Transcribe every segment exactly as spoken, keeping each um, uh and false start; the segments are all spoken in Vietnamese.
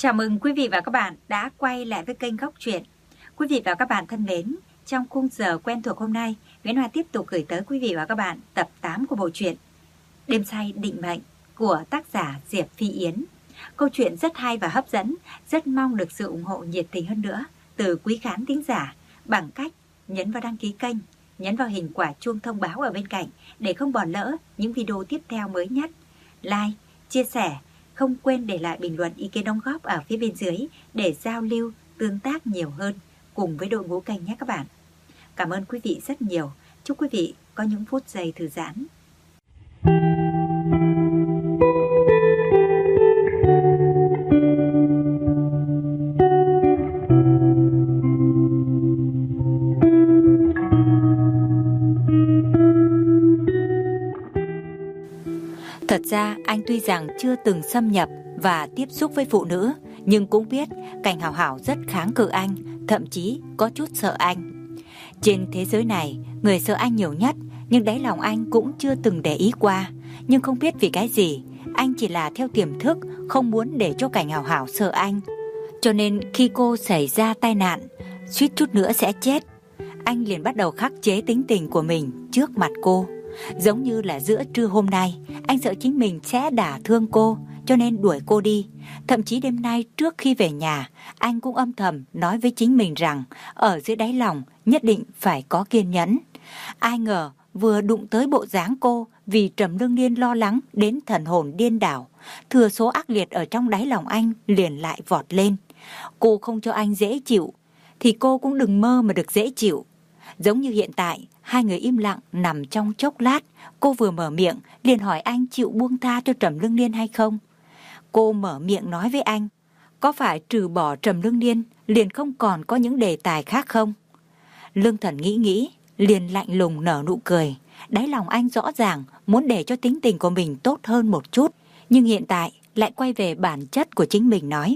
Chào mừng quý vị và các bạn đã quay lại với kênh Góc Truyện. Quý vị và các bạn thân mến, trong khung giờ quen thuộc hôm nay, Nguyễn Hoa tiếp tục gửi tới quý vị và các bạn tập tám của bộ truyện Đêm say định mệnh của tác giả Diệp Phi Yến. Câu chuyện rất hay và hấp dẫn, rất mong được sự ủng hộ nhiệt tình hơn nữa từ quý khán thính giả bằng cách nhấn vào đăng ký kênh, nhấn vào hình quả chuông thông báo ở bên cạnh để không bỏ lỡ những video tiếp theo mới nhất. Like, chia sẻ, không quên để lại bình luận ý kiến đóng góp ở phía bên dưới để giao lưu, tương tác nhiều hơn cùng với đội ngũ kênh nhé các bạn. Cảm ơn quý vị rất nhiều. Chúc quý vị có những phút giây thư giãn. Thật ra anh tuy rằng chưa từng xâm nhập và tiếp xúc với phụ nữ, nhưng cũng biết Cảnh Hảo Hảo rất kháng cự anh, thậm chí có chút sợ anh. Trên thế giới này, người sợ anh nhiều nhất, nhưng đáy lòng anh cũng chưa từng để ý qua. Nhưng không biết vì cái gì, anh chỉ là theo tiềm thức, không muốn để cho Cảnh Hảo Hảo sợ anh. Cho nên khi cô xảy ra tai nạn, suýt chút nữa sẽ chết, anh liền bắt đầu khắc chế tính tình của mình trước mặt cô. Giống như là giữa trưa hôm nay, anh sợ chính mình sẽ đả thương cô, cho nên đuổi cô đi. Thậm chí đêm nay trước khi về nhà, anh cũng âm thầm nói với chính mình rằng ở dưới đáy lòng nhất định phải có kiên nhẫn. Ai ngờ vừa đụng tới bộ dáng cô, vì Trầm Lương Liên lo lắng đến thần hồn điên đảo, thừa số ác liệt ở trong đáy lòng anh liền lại vọt lên. Cô không cho anh dễ chịu, thì cô cũng đừng mơ mà được dễ chịu. Giống như hiện tại, hai người im lặng nằm trong chốc lát, cô vừa mở miệng liền hỏi anh chịu buông tha cho Trầm Lương Liên hay không. Cô mở miệng nói với anh, có phải trừ bỏ Trầm Lương Liên liền không còn có những đề tài khác không? Lương Thần nghĩ nghĩ, liền lạnh lùng nở nụ cười. Đáy lòng anh rõ ràng muốn để cho tính tình của mình tốt hơn một chút, nhưng hiện tại lại quay về bản chất của chính mình nói.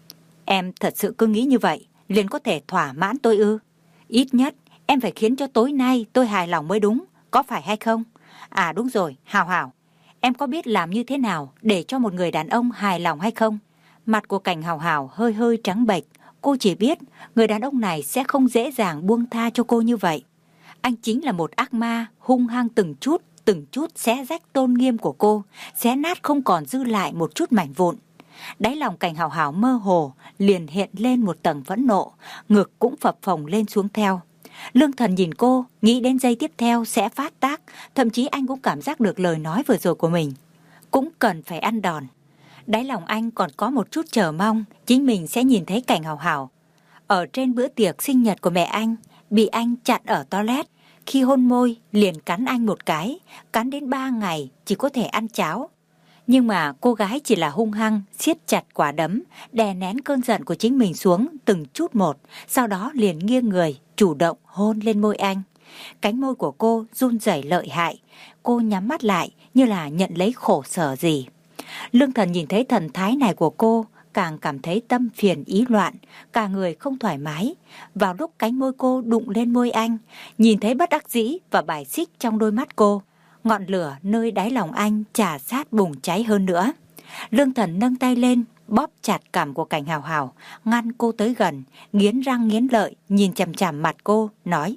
Em thật sự cứ nghĩ như vậy, liền có thể thỏa mãn tôi ư? Ít nhất em phải khiến cho tối nay tôi hài lòng mới đúng, có phải hay không? À đúng rồi, Hảo Hảo, em có biết làm như thế nào để cho một người đàn ông hài lòng hay không? Mặt của Cảnh Hảo Hảo hơi hơi trắng bệch, cô chỉ biết người đàn ông này sẽ không dễ dàng buông tha cho cô như vậy. Anh chính là một ác ma, hung hăng từng chút, từng chút xé rách tôn nghiêm của cô, xé nát không còn dư lại một chút mảnh vụn. Đáy lòng Cảnh Hảo Hảo mơ hồ, liền hiện lên một tầng phẫn nộ, ngực cũng phập phồng lên xuống theo. Lương Thần nhìn cô, nghĩ đến giây tiếp theo sẽ phát tác, thậm chí anh cũng cảm giác được lời nói vừa rồi của mình cũng cần phải ăn đòn. Đáy lòng anh còn có một chút chờ mong chính mình sẽ nhìn thấy Cảnh Hảo Hảo ở trên bữa tiệc sinh nhật của mẹ anh, bị anh chặn ở toilet, khi hôn môi liền cắn anh một cái, cắn đến ba ngày chỉ có thể ăn cháo. Nhưng mà cô gái chỉ là hung hăng siết chặt quả đấm, đè nén cơn giận của chính mình xuống từng chút một, sau đó liền nghiêng người chủ động hôn lên môi anh. Cánh môi của cô run rẩy lợi hại, cô nhắm mắt lại như là nhận lấy khổ sở gì. Lương Thần nhìn thấy thần thái này của cô, càng cảm thấy tâm phiền ý loạn, cả người không thoải mái. Vào lúc cánh môi cô đụng lên môi anh, nhìn thấy bất đắc dĩ và bài xích trong đôi mắt cô, ngọn lửa nơi đáy lòng anh chà sát bùng cháy hơn nữa. Lương Thần nâng tay lên, bóp chặt cằm của Cảnh Hảo Hảo, ngăn cô tới gần, nghiến răng nghiến lợi, nhìn chằm chằm mặt cô, nói: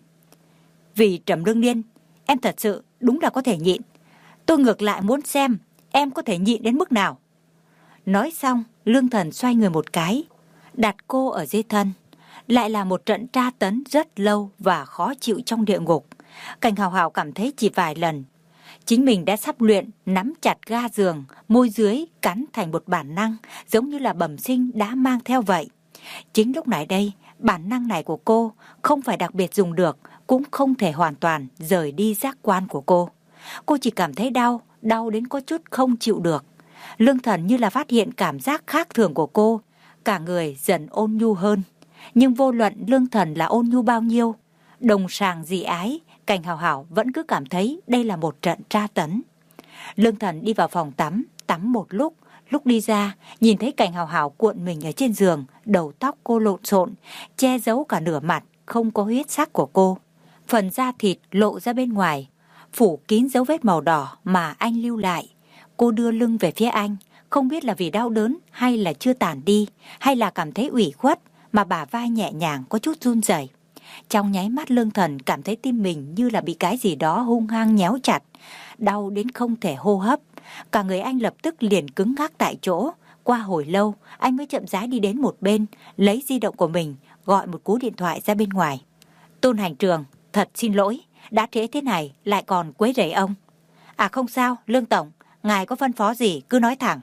Vì Trầm Lương Liên, em thật sự đúng là có thể nhịn. Tôi ngược lại muốn xem em có thể nhịn đến mức nào. Nói xong, Lương Thần xoay người một cái, đặt cô ở dưới thân. Lại là một trận tra tấn rất lâu và khó chịu trong địa ngục. Cảnh Hảo Hảo cảm thấy chỉ vài lần chính mình đã sắp luyện nắm chặt ga giường, môi dưới cắn thành một bản năng, giống như là bẩm sinh đã mang theo vậy. Chính lúc này đây, bản năng này của cô không phải đặc biệt dùng được, cũng không thể hoàn toàn rời đi giác quan của cô. Cô chỉ cảm thấy đau, đau đến có chút không chịu được. Lương Thần như là phát hiện cảm giác khác thường của cô, cả người dần ôn nhu hơn. Nhưng vô luận Lương Thần là ôn nhu bao nhiêu, đồng sàng dị ái, Cảnh Hảo Hảo vẫn cứ cảm thấy đây là một trận tra tấn. Lương Thần đi vào phòng tắm, tắm một lúc, lúc đi ra, nhìn thấy Cảnh Hảo Hảo cuộn mình ở trên giường, đầu tóc cô lộn xộn, che giấu cả nửa mặt, không có huyết sắc của cô. Phần da thịt lộ ra bên ngoài, phủ kín dấu vết màu đỏ mà anh lưu lại. Cô đưa lưng về phía anh, Không biết là vì đau đớn hay là chưa tàn đi, hay là cảm thấy ủy khuất mà bả vai nhẹ nhàng có chút run rẩy. Trong nháy mắt Lương Thần cảm thấy tim mình như là bị cái gì đó hung hăng nhéo chặt, đau đến không thể hô hấp. Cả người anh lập tức liền cứng ngắc tại chỗ. Qua hồi lâu, anh mới chậm rãi đi đến một bên, lấy di động của mình, gọi một cú điện thoại ra bên ngoài. Tôn Hành Trường, thật xin lỗi, đã trễ thế này lại còn quấy rầy ông. À không sao, Lương Tổng, ngài có phân phó gì cứ nói thẳng.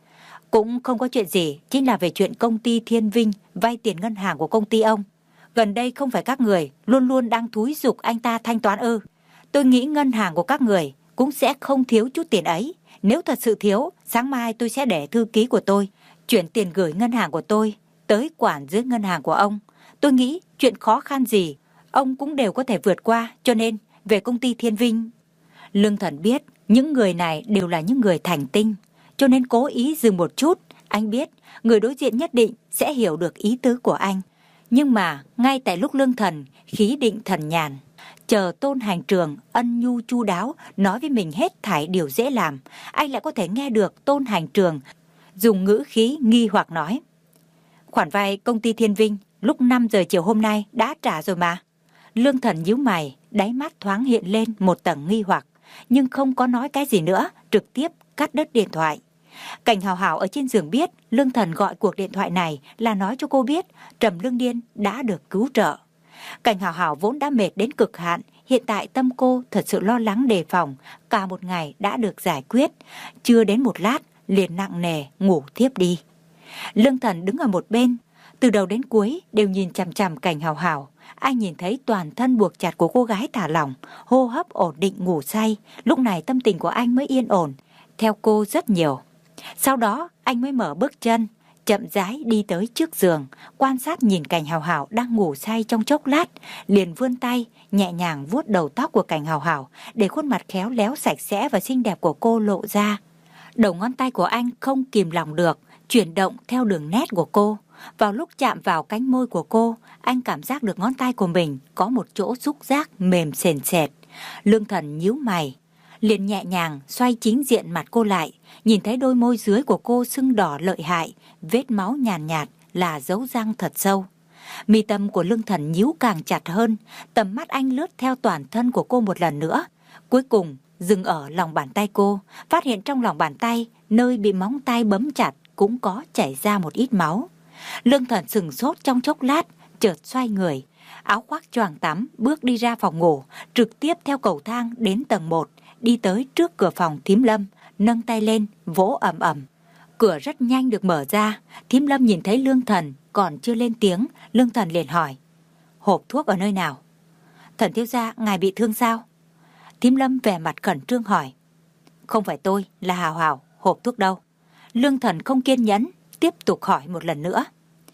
Cũng không có chuyện gì, chính là về chuyện công ty Thiên Vinh vay tiền ngân hàng của công ty ông. Gần đây không phải các người luôn luôn đang thúi giục anh ta thanh toán ư? Tôi nghĩ ngân hàng của các người cũng sẽ không thiếu chút tiền ấy. Nếu thật sự thiếu, sáng mai tôi sẽ để thư ký của tôi chuyển tiền gửi ngân hàng của tôi tới quản dưới ngân hàng của ông. Tôi nghĩ chuyện khó khăn gì ông cũng đều có thể vượt qua, cho nên về công ty Thiên Vinh. Lương Thần biết những người này đều là những người thành tinh, cho nên cố ý dừng một chút. Anh biết người đối diện nhất định sẽ hiểu được ý tứ của anh. Nhưng mà ngay tại lúc Lương Thần khí định thần nhàn, chờ Tôn Hành Trường ân nhu chu đáo nói với mình hết thảy điều dễ làm, anh lại có thể nghe được Tôn Hành Trường dùng ngữ khí nghi hoặc nói: khoản vay công ty Thiên Vinh lúc năm giờ chiều hôm nay đã trả rồi mà. Lương Thần nhíu mày, đáy mắt thoáng hiện lên một tầng nghi hoặc, nhưng không có nói cái gì nữa, trực tiếp cắt đứt điện thoại. Cảnh Hào Hào ở trên giường biết Lương Thần gọi cuộc điện thoại này là nói cho cô biết Trầm Lương Điên đã được cứu trợ. Cảnh Hào Hào vốn đã mệt đến cực hạn, hiện tại tâm cô thật sự lo lắng đề phòng, cả một ngày đã được giải quyết, chưa đến một lát liền nặng nề ngủ thiếp đi. Lương Thần đứng ở một bên, từ đầu đến cuối đều nhìn chằm chằm Cảnh Hào Hào. Anh nhìn thấy toàn thân buộc chặt của cô gái thả lỏng, hô hấp ổn định ngủ say, lúc này tâm tình của anh mới yên ổn theo cô rất nhiều. Sau đó anh mới mở bước chân, chậm rãi đi tới trước giường, quan sát nhìn Cảnh Hào Hào đang ngủ say trong chốc lát, liền vươn tay nhẹ nhàng vuốt đầu tóc của Cảnh Hào Hào để khuôn mặt khéo léo sạch sẽ và xinh đẹp của cô lộ ra. Đầu ngón tay của anh không kìm lòng được chuyển động theo đường nét của cô. Vào lúc chạm vào cánh môi của cô, anh cảm giác được ngón tay của mình có một chỗ xúc giác mềm sền sệt. Lương Thần nhíu mày, liền nhẹ nhàng xoay chính diện mặt cô lại, nhìn thấy đôi môi dưới của cô sưng đỏ lợi hại, vết máu nhàn nhạt, nhạt là dấu răng thật sâu. Mi tâm của Lương Thần nhíu càng chặt hơn, tầm mắt anh lướt theo toàn thân của cô một lần nữa, cuối cùng dừng ở lòng bàn tay cô, phát hiện trong lòng bàn tay, nơi bị móng tay bấm chặt cũng có chảy ra một ít máu. Lương Thần sừng sốt trong chốc lát, chợt xoay người, áo khoác choàng tắm, bước đi ra phòng ngủ, trực tiếp theo cầu thang đến tầng một, đi tới trước cửa phòng Thím Lâm, nâng tay lên, vỗ ầm ầm. Cửa rất nhanh được mở ra, Thím Lâm nhìn thấy Lương Thần còn chưa lên tiếng, Lương Thần liền hỏi: hộp thuốc ở nơi nào? Thần thiếu gia, ngài bị thương sao? Thím Lâm vẻ mặt khẩn trương hỏi. Không phải tôi, là Hào Hào, hộp thuốc đâu? Lương Thần không kiên nhẫn, tiếp tục hỏi một lần nữa.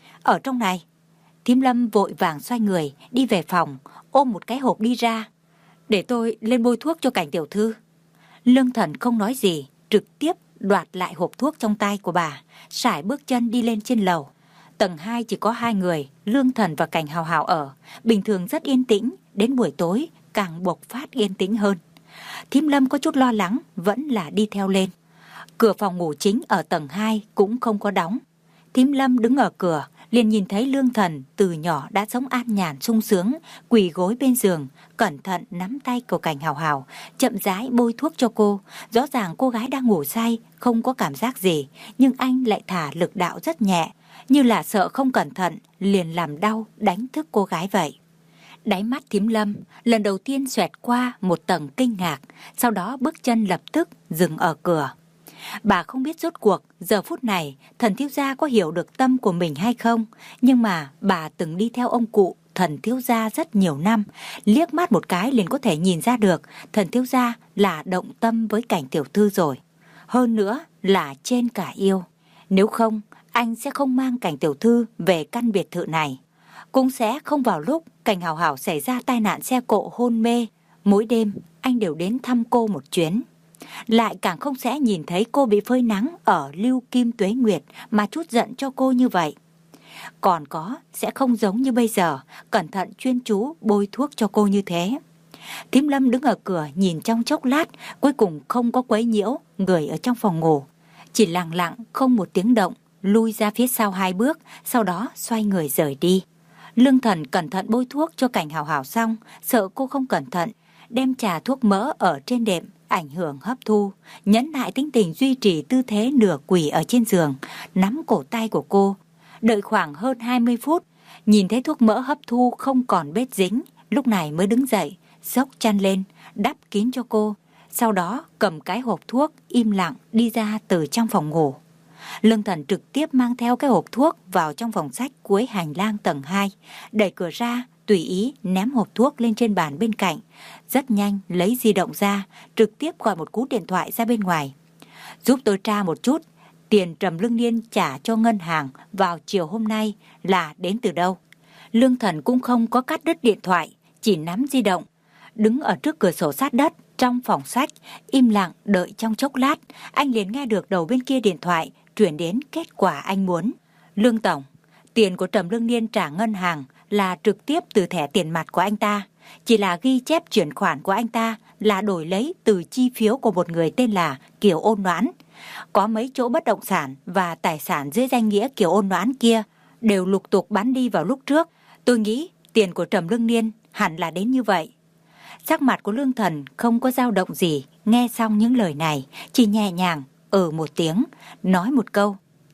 Ở trong này. Thím Lâm vội vàng xoay người, đi về phòng, ôm một cái hộp đi ra. Để tôi lên bôi thuốc cho Cảnh tiểu thư. Lương Thần không nói gì, trực tiếp đoạt lại hộp thuốc trong tay của bà, sải bước chân đi lên trên lầu. Tầng hai chỉ có hai người, Lương Thần và Cảnh Hào Hào ở, bình thường rất yên tĩnh, đến buổi tối càng bộc phát yên tĩnh hơn. Thím Lâm có chút lo lắng, vẫn là đi theo lên. Cửa phòng ngủ chính ở tầng hai cũng không có đóng. Thím Lâm đứng ở cửa, liền nhìn thấy Lương Thần từ nhỏ đã sống an nhàn sung sướng, quỳ gối bên giường, cẩn thận nắm tay của Cảnh Hào Hào, chậm rãi bôi thuốc cho cô. Rõ ràng cô gái đang ngủ say, không có cảm giác gì, nhưng anh lại thả lực đạo rất nhẹ, như là sợ không cẩn thận liền làm đau, đánh thức cô gái vậy. Đáy mắt Thím Lâm lần đầu tiên xoẹt qua một tầng kinh ngạc, sau đó bước chân lập tức dừng ở cửa. Bà không biết rốt cuộc giờ phút này Thần thiếu gia có hiểu được tâm của mình hay không, nhưng mà bà từng đi theo ông cụ Thần thiếu gia rất nhiều năm, liếc mắt một cái liền có thể nhìn ra được Thần thiếu gia là động tâm với Cảnh tiểu thư rồi, hơn nữa là trên cả yêu. Nếu không, anh sẽ không mang Cảnh tiểu thư về căn biệt thự này, cũng sẽ không vào lúc Cảnh Hào Hào xảy ra tai nạn xe cộ hôn mê, mỗi đêm anh đều đến thăm cô một chuyến. Lại càng không sẽ nhìn thấy cô bị phơi nắng ở Lưu Kim Tuế Nguyệt mà chút giận cho cô như vậy. Còn có, sẽ không giống như bây giờ, cẩn thận chuyên chú bôi thuốc cho cô như thế. Thím Lâm đứng ở cửa nhìn trong chốc lát, cuối cùng không có quấy nhiễu người ở trong phòng ngủ. chỉ lặng lặng không một tiếng động, lui ra phía sau hai bước, sau đó xoay người rời đi. Lương Thần cẩn thận bôi thuốc cho Cảnh Hào Hào xong, sợ cô không cẩn thận, đem trà thuốc mỡ ở trên đệm ảnh hưởng hấp thu, nhẫn nại tính tình duy trì tư thế nửa quỳ ở trên giường, nắm cổ tay của cô. Đợi khoảng hơn hai mươi phút, nhìn thấy thuốc mỡ hấp thu không còn bết dính, lúc này mới đứng dậy, xốc chăn lên, đắp kín cho cô. Sau đó cầm cái hộp thuốc im lặng đi ra từ trong phòng ngủ. Lương Thần trực tiếp mang theo cái hộp thuốc vào trong phòng sách cuối hành lang tầng hai, đẩy cửa ra, tùy ý ném hộp thuốc lên trên bàn bên cạnh. Rất nhanh lấy di động ra, trực tiếp gọi một cú điện thoại ra bên ngoài. Giúp tôi tra một chút, tiền Trầm Lương Niên trả cho ngân hàng vào chiều hôm nay là đến từ đâu? Lương Thần cũng không có cắt đứt điện thoại, chỉ nắm di động, đứng ở trước cửa sổ sát đất trong phòng sách, im lặng đợi trong chốc lát, anh liền nghe được đầu bên kia điện thoại chuyển đến kết quả anh muốn. Lương Tổng, tiền của Trầm Lương Niên trả ngân hàng là trực tiếp từ thẻ tiền mặt của anh ta, chỉ là ghi chép chuyển khoản của anh ta là đổi lấy từ chi phiếu của một người tên là Kiều Ôn Noãn. Có mấy chỗ bất động sản và tài sản dưới danh nghĩa Kiều Ôn Noãn kia đều lục tục bán đi vào lúc trước. Tôi nghĩ tiền của Trầm Lương Niên hẳn là đến như vậy. Sắc mặt của Lương Thần không có dao động gì, nghe xong những lời này, chỉ nhẹ nhàng ừ một tiếng, nói một câu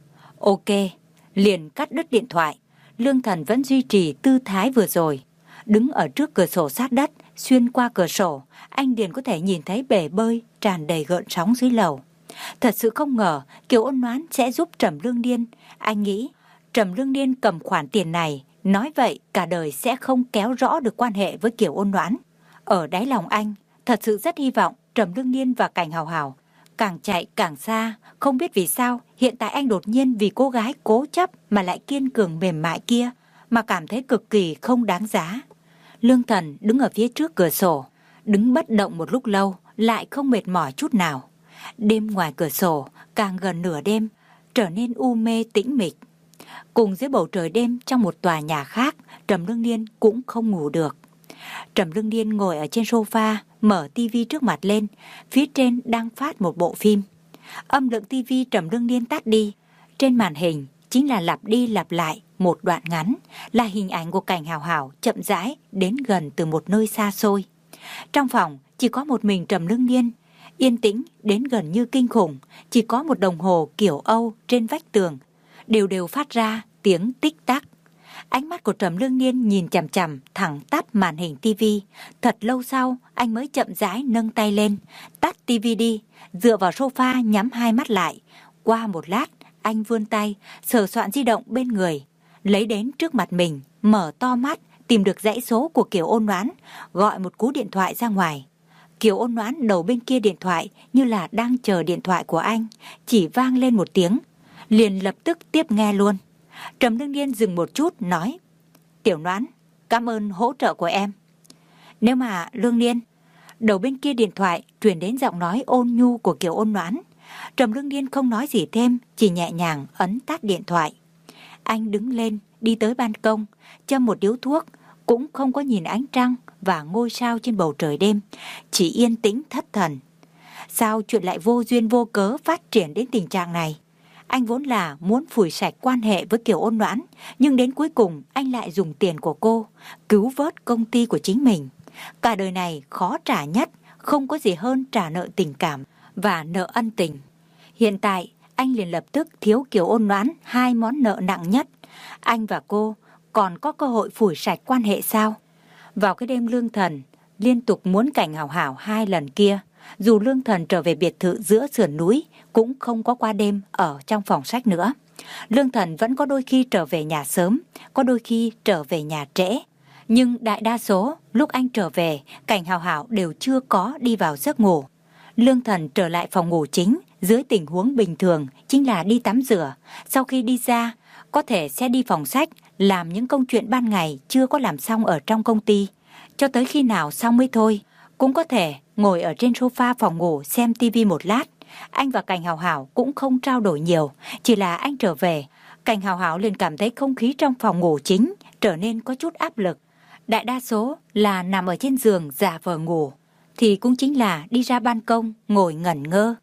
ok, liền cắt đứt điện thoại. Lương Thần vẫn duy trì tư thái vừa rồi, đứng ở trước cửa sổ sát đất, xuyên qua cửa sổ, anh liền có thể nhìn thấy bể bơi tràn đầy gợn sóng dưới lầu. Thật sự không ngờ Kiều Ôn Noãn sẽ giúp Trầm Lương Niên. Anh nghĩ Trầm Lương Niên cầm khoản tiền này, nói vậy cả đời sẽ không kéo rõ được quan hệ với Kiều Ôn Noãn. Ở đáy lòng anh, thật sự rất hy vọng Trầm Lương Niên và Cảnh Hào Hào càng chạy càng xa. Không biết vì sao hiện tại anh đột nhiên vì cô gái cố chấp mà lại kiên cường mềm mại kia mà cảm thấy cực kỳ không đáng giá. Lương Thần đứng ở phía trước cửa sổ, đứng bất động một lúc lâu, lại không mệt mỏi chút nào. Đêm ngoài cửa sổ càng gần nửa đêm, trở nên u mê tĩnh mịch. Cùng dưới bầu trời đêm trong một tòa nhà khác, Trầm Lương Niên cũng không ngủ được. Trầm Lương Niên ngồi ở trên sofa, mở tivi trước mặt lên, phía trên đang phát một bộ phim. Âm lượng tivi Trầm Lương Niên tắt đi, trên màn hình chính là lặp đi lặp lại một đoạn ngắn, là hình ảnh của Cảnh Hào Hào chậm rãi đến gần từ một nơi xa xôi. Trong phòng chỉ có một mình Trầm Lương Niên, yên tĩnh đến gần như kinh khủng, chỉ có một đồng hồ kiểu Âu trên vách tường, đều đều phát ra tiếng tích tắc. Ánh mắt của Trầm Lương Niên nhìn chằm chằm thẳng tắp màn hình tivi. Thật lâu sau, anh mới chậm rãi nâng tay lên, tắt tivi đi, dựa vào sofa nhắm hai mắt lại. Qua một lát, anh vươn tay, sờ soạn di động bên người, lấy đến trước mặt mình, mở to mắt, tìm được dãy số của Kiều Ôn Noãn, gọi một cú điện thoại ra ngoài. Kiều Ôn Noãn đầu bên kia điện thoại như là đang chờ điện thoại của anh, chỉ vang lên một tiếng, liền lập tức tiếp nghe luôn. Trầm Lương Niên dừng một chút nói: Tiểu Noãn, cảm ơn hỗ trợ của em. Nếu mà Lương Niên. Đầu bên kia điện thoại truyền đến giọng nói ôn nhu của Kiều Ôn Noãn. Trầm Lương Niên không nói gì thêm, chỉ nhẹ nhàng ấn tắt điện thoại. Anh đứng lên, đi tới ban công, châm một điếu thuốc, cũng không có nhìn ánh trăng và ngôi sao trên bầu trời đêm, chỉ yên tĩnh thất thần. Sao chuyện lại vô duyên vô cớ phát triển đến tình trạng này? Anh vốn là muốn phủi sạch quan hệ với Kiều Ôn Noãn, nhưng đến cuối cùng anh lại dùng tiền của cô cứu vớt công ty của chính mình. Cả đời này khó trả nhất, không có gì hơn trả nợ tình cảm và nợ ân tình. Hiện tại anh liền lập tức thiếu Kiều Ôn Noãn hai món nợ nặng nhất. Anh và cô còn có cơ hội phủi sạch quan hệ sao? Vào cái đêm Lương Thần liên tục muốn Cảnh Hào Hào hai lần kia, dù Lương Thần trở về biệt thự giữa sườn núi cũng không có qua đêm ở trong phòng sách nữa. Lương Thần vẫn có đôi khi trở về nhà sớm, có đôi khi trở về nhà trễ. Nhưng đại đa số lúc anh trở về, Cảnh Hào Hào đều chưa có đi vào giấc ngủ. Lương Thần trở lại phòng ngủ chính dưới tình huống bình thường chính là đi tắm rửa. Sau khi đi ra, có thể sẽ đi phòng sách làm những công chuyện ban ngày chưa có làm xong ở trong công ty. Cho tới khi nào xong mới thôi. Cũng có thể ngồi ở trên sofa phòng ngủ xem tivi một lát. Anh và Cảnh Hào Hào cũng không trao đổi nhiều, chỉ là anh trở về, Cảnh Hào Hào liền cảm thấy không khí trong phòng ngủ chính trở nên có chút áp lực. Đại đa số là nằm ở trên giường giả vờ ngủ, thì cũng chính là đi ra ban công ngồi ngẩn ngơ.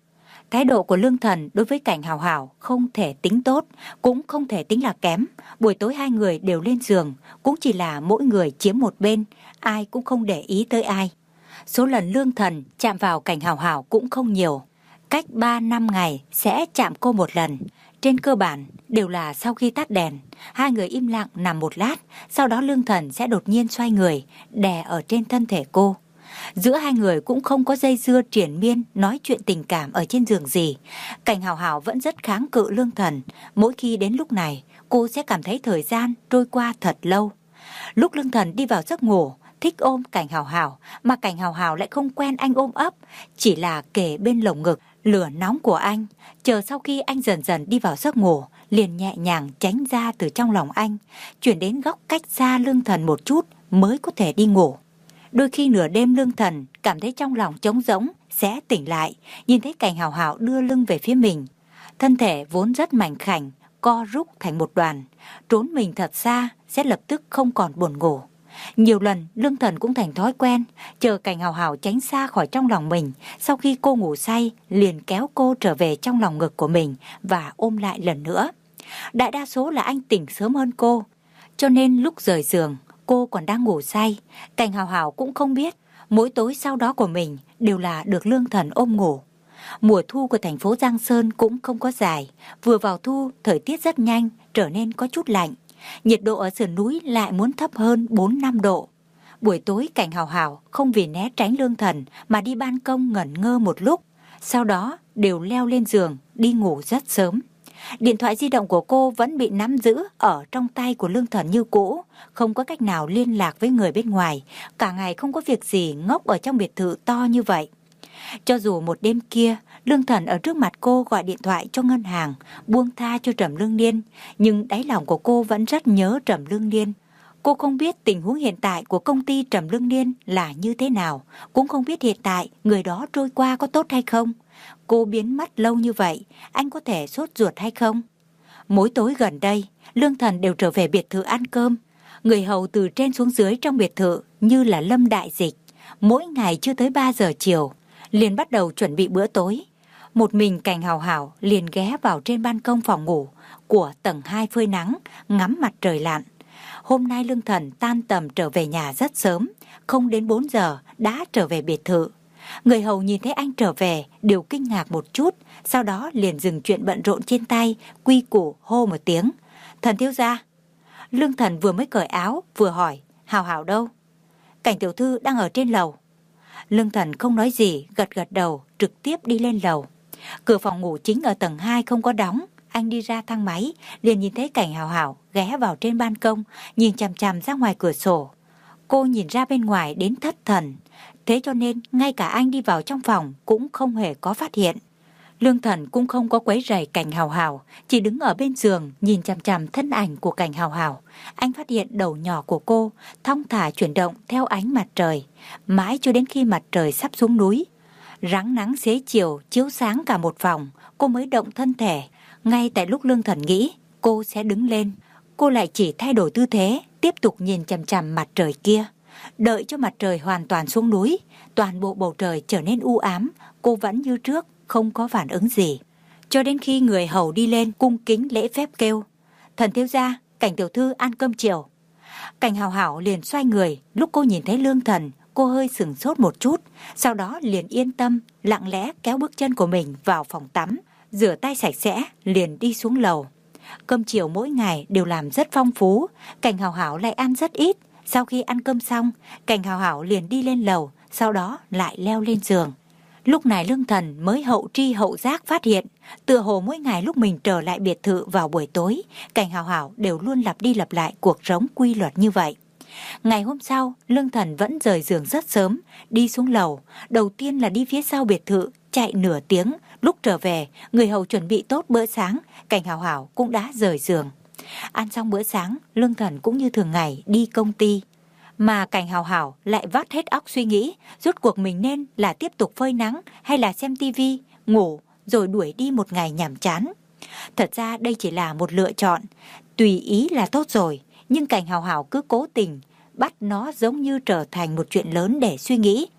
Thái độ của Lương Thần đối với Cảnh Hào Hào không thể tính tốt, cũng không thể tính là kém. Buổi tối hai người đều lên giường, cũng chỉ là mỗi người chiếm một bên, ai cũng không để ý tới ai. Số lần Lương Thần chạm vào Cảnh Hào Hào cũng không nhiều. Cách ba năm ngày sẽ chạm cô một lần. Trên cơ bản đều là sau khi tắt đèn, hai người im lặng nằm một lát, sau đó Lương Thần sẽ đột nhiên xoay người, đè ở trên thân thể cô. Giữa hai người cũng không có dây dưa triền miên nói chuyện tình cảm ở trên giường gì. Cảnh Hào Hào vẫn rất kháng cự Lương Thần. Mỗi khi đến lúc này, cô sẽ cảm thấy thời gian trôi qua thật lâu. Lúc Lương Thần đi vào giấc ngủ, thích ôm Cảnh Hào Hào, mà Cảnh Hào Hào lại không quen anh ôm ấp, chỉ là kề bên lồng ngực, lửa nóng của anh. Chờ sau khi anh dần dần đi vào giấc ngủ, liền nhẹ nhàng tránh ra từ trong lòng anh, chuyển đến góc cách xa Lương Thần một chút mới có thể đi ngủ. Đôi khi nửa đêm Lương Thần cảm thấy trong lòng trống rỗng, sẽ tỉnh lại, nhìn thấy Cảnh Hào Hào đưa lưng về phía mình. Thân thể vốn rất mảnh khảnh, co rúc thành một đoàn, trốn mình thật xa sẽ lập tức không còn buồn ngủ. Nhiều lần Lương Thần cũng thành thói quen, chờ Cảnh Hào Hào tránh xa khỏi trong lòng mình, sau khi cô ngủ say liền kéo cô trở về trong lòng ngực của mình và ôm lại lần nữa. Đại đa số là anh tỉnh sớm hơn cô, cho nên lúc rời giường cô còn đang ngủ say. Cảnh Hào Hào cũng không biết mỗi tối sau đó của mình đều là được Lương Thần ôm ngủ. Mùa thu của thành phố Giang Sơn cũng không có dài, vừa vào thu thời tiết rất nhanh trở nên có chút lạnh. Nhiệt độ ở sườn núi lại muốn thấp hơn bốn năm độ. Buổi tối Cảnh Hào Hào không vì né tránh Lương Thần mà đi ban công ngẩn ngơ một lúc, sau đó đều leo lên giường đi ngủ rất sớm. Điện thoại di động của cô vẫn bị nắm giữ ở trong tay của Lương Thần như cũ, không có cách nào liên lạc với người bên ngoài, cả ngày không có việc gì ngốc ở trong biệt thự to như vậy. Cho dù một đêm kia Lương Thần ở trước mặt cô gọi điện thoại cho ngân hàng buông tha cho Trầm Lương Niên, nhưng đáy lòng của cô vẫn rất nhớ Trầm Lương Niên. Cô không biết tình huống hiện tại của công ty Trầm Lương Niên là như thế nào, cũng không biết hiện tại người đó trôi qua có tốt hay không. Cô biến mất lâu như vậy, anh có thể sốt ruột hay không? Mỗi tối gần đây, Lương Thần đều trở về biệt thự ăn cơm. Người hầu từ trên xuống dưới trong biệt thự như là lâm đại dịch. Mỗi ngày chưa tới ba giờ chiều, liền bắt đầu chuẩn bị bữa tối. Một mình Cảnh Hào Hào liền ghé vào trên ban công phòng ngủ của tầng hai phơi nắng, ngắm mặt trời lặn. Hôm nay Lương Thần tan tầm trở về nhà rất sớm, không đến bốn giờ đã trở về biệt thự. Người hầu nhìn thấy anh trở về đều kinh ngạc một chút, sau đó liền dừng chuyện bận rộn trên tay, quy củ hô một tiếng: "Thần thiếu gia." Lương Thần vừa mới cởi áo vừa hỏi: "Hào Hào đâu?" "Cảnh tiểu thư đang ở trên lầu." Lương Thần không nói gì, gật gật đầu, trực tiếp đi lên lầu. Cửa phòng ngủ chính ở tầng hai không có đóng, anh đi ra thang máy, liền nhìn thấy Cảnh Hào Hào ghé vào trên ban công, nhìn chằm chằm ra ngoài cửa sổ. Cô nhìn ra bên ngoài đến thất thần, thế cho nên ngay cả anh đi vào trong phòng cũng không hề có phát hiện. Lương Thần cũng không có quấy rầy Cảnh Hào Hào, chỉ đứng ở bên giường nhìn chằm chằm thân ảnh của Cảnh Hào Hào. Anh phát hiện đầu nhỏ của cô thong thả chuyển động theo ánh mặt trời, mãi cho đến khi mặt trời sắp xuống núi. Ráng nắng xế chiều chiếu sáng cả một phòng, cô mới động thân thể. Ngay tại lúc Lương Thần nghĩ cô sẽ đứng lên, cô lại chỉ thay đổi tư thế, tiếp tục nhìn chằm chằm mặt trời kia. Đợi cho mặt trời hoàn toàn xuống núi, toàn bộ bầu trời trở nên u ám, cô vẫn như trước, không có phản ứng gì. Cho đến khi người hầu đi lên cung kính lễ phép kêu: "Thần thiếu gia, Cảnh tiểu thư ăn cơm chiều." Cảnh Hào Hào liền xoay người, lúc cô nhìn thấy Lương Thần, cô hơi sửng sốt một chút, sau đó liền yên tâm, lặng lẽ kéo bước chân của mình vào phòng tắm, rửa tay sạch sẽ, liền đi xuống lầu. Cơm chiều mỗi ngày đều làm rất phong phú, Cảnh Hào Hào lại ăn rất ít. Sau khi ăn cơm xong, Cảnh Hào Hào liền đi lên lầu, sau đó lại leo lên giường. Lúc này Lương Thần mới hậu tri hậu giác phát hiện, tựa hồ mỗi ngày lúc mình trở lại biệt thự vào buổi tối, Cảnh Hào Hào đều luôn lặp đi lặp lại cuộc sống quy luật như vậy. Ngày hôm sau, Lương Thần vẫn rời giường rất sớm, đi xuống lầu. Đầu tiên là đi phía sau biệt thự, chạy nửa tiếng. Lúc trở về, người hầu chuẩn bị tốt bữa sáng, Cảnh Hào Hào cũng đã rời giường. Ăn xong bữa sáng, Lương Thần cũng như thường ngày đi công ty. Mà Cảnh Hào Hào lại vắt hết óc suy nghĩ, rốt cuộc mình nên là tiếp tục phơi nắng hay là xem tivi, ngủ rồi đuổi đi một ngày nhàm chán. Thật ra đây chỉ là một lựa chọn, tùy ý là tốt rồi, nhưng Cảnh Hào Hào cứ cố tình bắt nó giống như trở thành một chuyện lớn để suy nghĩ.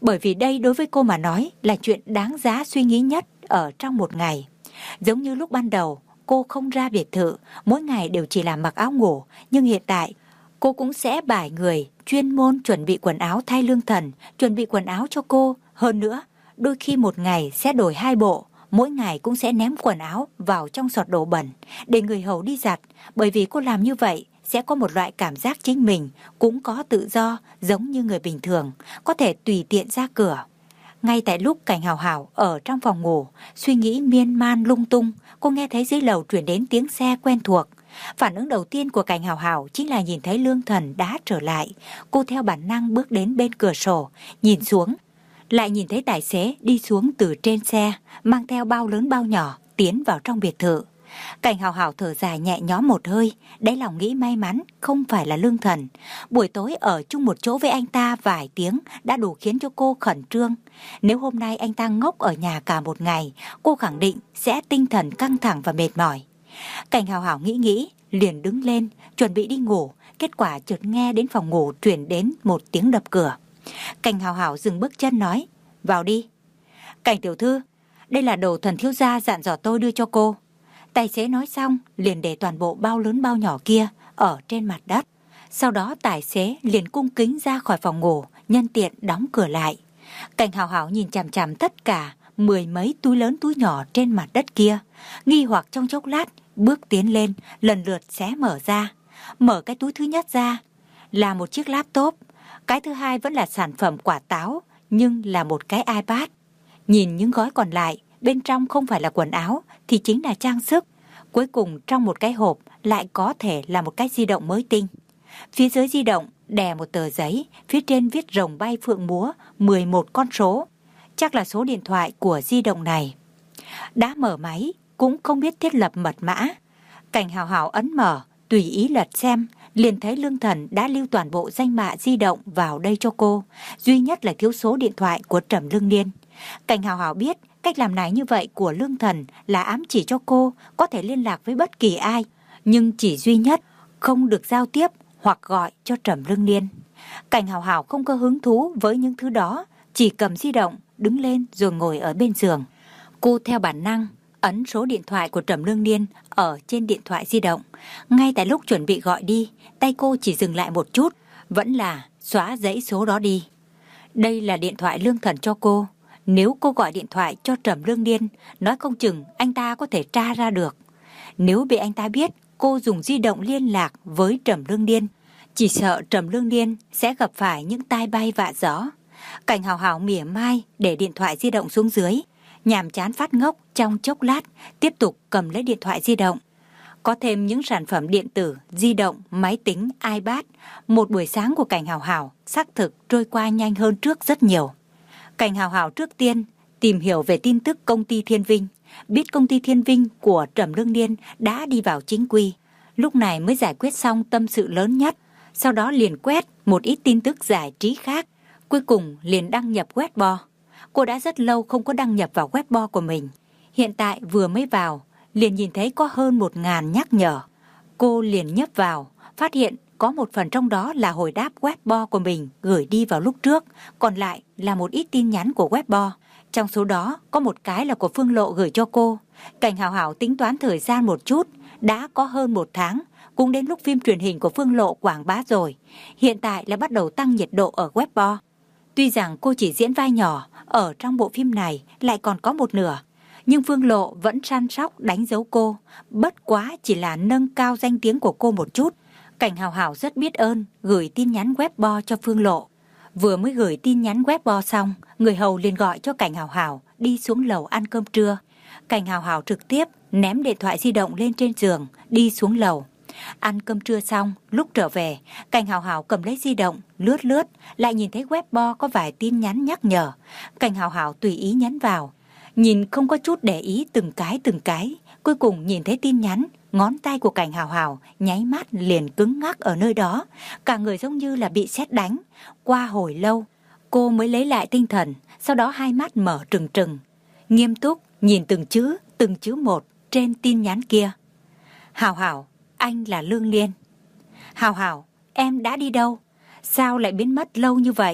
bởi vì đây đối với cô mà nói là chuyện đáng giá suy nghĩ nhất ở trong một ngày. Giống như lúc ban đầu, cô không ra biệt thự, mỗi ngày đều chỉ làm mặc áo ngủ, nhưng hiện tại cô cũng sẽ bài người chuyên môn chuẩn bị quần áo thay Lương Thần, chuẩn bị quần áo cho cô. Hơn nữa, đôi khi một ngày sẽ đổi hai bộ, mỗi ngày cũng sẽ ném quần áo vào trong sọt đồ bẩn để người hầu đi giặt, bởi vì cô làm như vậy sẽ có một loại cảm giác chính mình cũng có tự do giống như người bình thường, có thể tùy tiện ra cửa. Ngay tại lúc Cảnh Hào Hào ở trong phòng ngủ, suy nghĩ miên man lung tung, cô nghe thấy dưới lầu truyền đến tiếng xe quen thuộc. Phản ứng đầu tiên của Cảnh Hào Hào chính là nhìn thấy Lương Thần đã trở lại. Cô theo bản năng bước đến bên cửa sổ, nhìn xuống. Lại nhìn thấy tài xế đi xuống từ trên xe, mang theo bao lớn bao nhỏ, tiến vào trong biệt thự. Cảnh Hào Hào thở dài nhẹ nhõm một hơi, đáy lòng nghĩ may mắn không phải là Lương Thần. Buổi tối ở chung một chỗ với anh ta vài tiếng đã đủ khiến cho cô khẩn trương. Nếu hôm nay anh ta ngốc ở nhà cả một ngày, cô khẳng định sẽ tinh thần căng thẳng và mệt mỏi. Cảnh Hào Hào nghĩ nghĩ, liền đứng lên, chuẩn bị đi ngủ. Kết quả chợt nghe đến phòng ngủ truyền đến một tiếng đập cửa. Cảnh Hào Hào dừng bước chân nói, vào đi. Cảnh tiểu thư, đây là đồ Thần thiếu gia dặn dò tôi đưa cho cô. Tài xế nói xong liền để toàn bộ bao lớn bao nhỏ kia ở trên mặt đất. Sau đó tài xế liền cung kính ra khỏi phòng ngủ, nhân tiện đóng cửa lại. Cảnh Hào Hào nhìn chằm chằm tất cả mười mấy túi lớn túi nhỏ trên mặt đất kia, nghi hoặc trong chốc lát bước tiến lên, lần lượt xé mở ra. Mở cái túi thứ nhất ra là một chiếc laptop, cái thứ hai vẫn là sản phẩm quả táo nhưng là một cái iPad. Nhìn những gói còn lại, bên trong không phải là quần áo thì chính là trang sức. Cuối cùng trong một cái hộp lại có thể là một cái di động mới tinh. Phía dưới di động đè một tờ giấy, phía trên viết rồng bay phượng múa mười một con số. Chắc là số điện thoại của di động này. Đã mở máy, cũng không biết thiết lập mật mã. Cảnh Hào Hào ấn mở, tùy ý lật xem, liền thấy Lương Thần đã lưu toàn bộ danh bạ di động vào đây cho cô. Duy nhất là thiếu số điện thoại của Trầm Lương Niên. Cảnh Hào Hào biết cách làm này như vậy của Lương Thần là ám chỉ cho cô có thể liên lạc với bất kỳ ai, nhưng chỉ duy nhất không được giao tiếp hoặc gọi cho Trầm Lương Niên. Cảnh Hào Hào không có hứng thú với những thứ đó, chỉ cầm di động, đứng lên rồi ngồi ở bên giường. Cô theo bản năng ấn số điện thoại của Trầm Lương Niên ở trên điện thoại di động. Ngay tại lúc chuẩn bị gọi đi, tay cô chỉ dừng lại một chút, vẫn là xóa dãy số đó đi. Đây là điện thoại Lương Thần cho cô. Nếu cô gọi điện thoại cho Trầm Lương Niên, nói không chừng anh ta có thể tra ra được. Nếu bị anh ta biết cô dùng di động liên lạc với Trầm Lương Niên, chỉ sợ Trầm Lương Niên sẽ gặp phải những tai bay vạ gió. Cảnh Hào Hào mỉa mai để điện thoại di động xuống dưới, nhàm chán phát ngốc trong chốc lát, tiếp tục cầm lấy điện thoại di động. Có thêm những sản phẩm điện tử, di động, máy tính, iPad, một buổi sáng của Cảnh Hào Hào xác thực trôi qua nhanh hơn trước rất nhiều. Cảnh Hào Hào trước tiên tìm hiểu về tin tức công ty Thiên Vinh, biết công ty Thiên Vinh của Trầm Lương Niên đã đi vào chính quy. Lúc này mới giải quyết xong tâm sự lớn nhất, sau đó liền quét một ít tin tức giải trí khác, cuối cùng liền đăng nhập Weibo. Cô đã rất lâu không có đăng nhập vào Weibo của mình, hiện tại vừa mới vào liền nhìn thấy có hơn một ngàn nhắc nhở. Cô liền nhấp vào, phát hiện có một phần trong đó là hồi đáp Weibo của mình gửi đi vào lúc trước, còn lại là một ít tin nhắn của Weibo. Trong số đó có một cái là của Phương Lộ gửi cho cô. Cảnh Hào Hào tính toán thời gian một chút, đã có hơn một tháng, cũng đến lúc phim truyền hình của Phương Lộ quảng bá rồi. Hiện tại là bắt đầu tăng nhiệt độ ở Weibo. Tuy rằng cô chỉ diễn vai nhỏ, ở trong bộ phim này lại còn có một nửa, nhưng Phương Lộ vẫn săn sóc đánh dấu cô, bất quá chỉ là nâng cao danh tiếng của cô một chút. Cảnh Hào Hào rất biết ơn, gửi tin nhắn Weibo cho Phương Lộ. Vừa mới gửi tin nhắn Weibo xong, người hầu liền gọi cho Cảnh Hào Hào đi xuống lầu ăn cơm trưa. Cảnh Hào Hào trực tiếp ném điện thoại di động lên trên giường, đi xuống lầu. Ăn cơm trưa xong, lúc trở về, Cảnh Hào Hào cầm lấy di động, lướt lướt, lại nhìn thấy Weibo có vài tin nhắn nhắc nhở. Cảnh Hào Hào tùy ý nhấn vào, nhìn không có chút để ý từng cái từng cái. Cuối cùng nhìn thấy tin nhắn, ngón tay của Cảnh Hào Hào nháy mắt liền cứng ngắc ở nơi đó, cả người giống như là bị sét đánh. Qua hồi lâu, cô mới lấy lại tinh thần, sau đó hai mắt mở trừng trừng, nghiêm túc nhìn từng chữ, từng chữ một trên tin nhắn kia. Hào Hào, anh là Lương Niên. Hào Hào, em đã đi đâu? Sao lại biến mất lâu như vậy?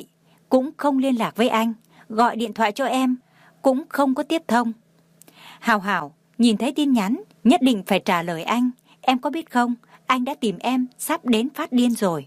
cũng không liên lạc với anh, gọi điện thoại cho em cũng không có tiếp thông. Hào Hảo nhìn thấy tin nhắn nhất định phải trả lời anh. Em có biết không, anh đã tìm em sắp đến phát điên rồi.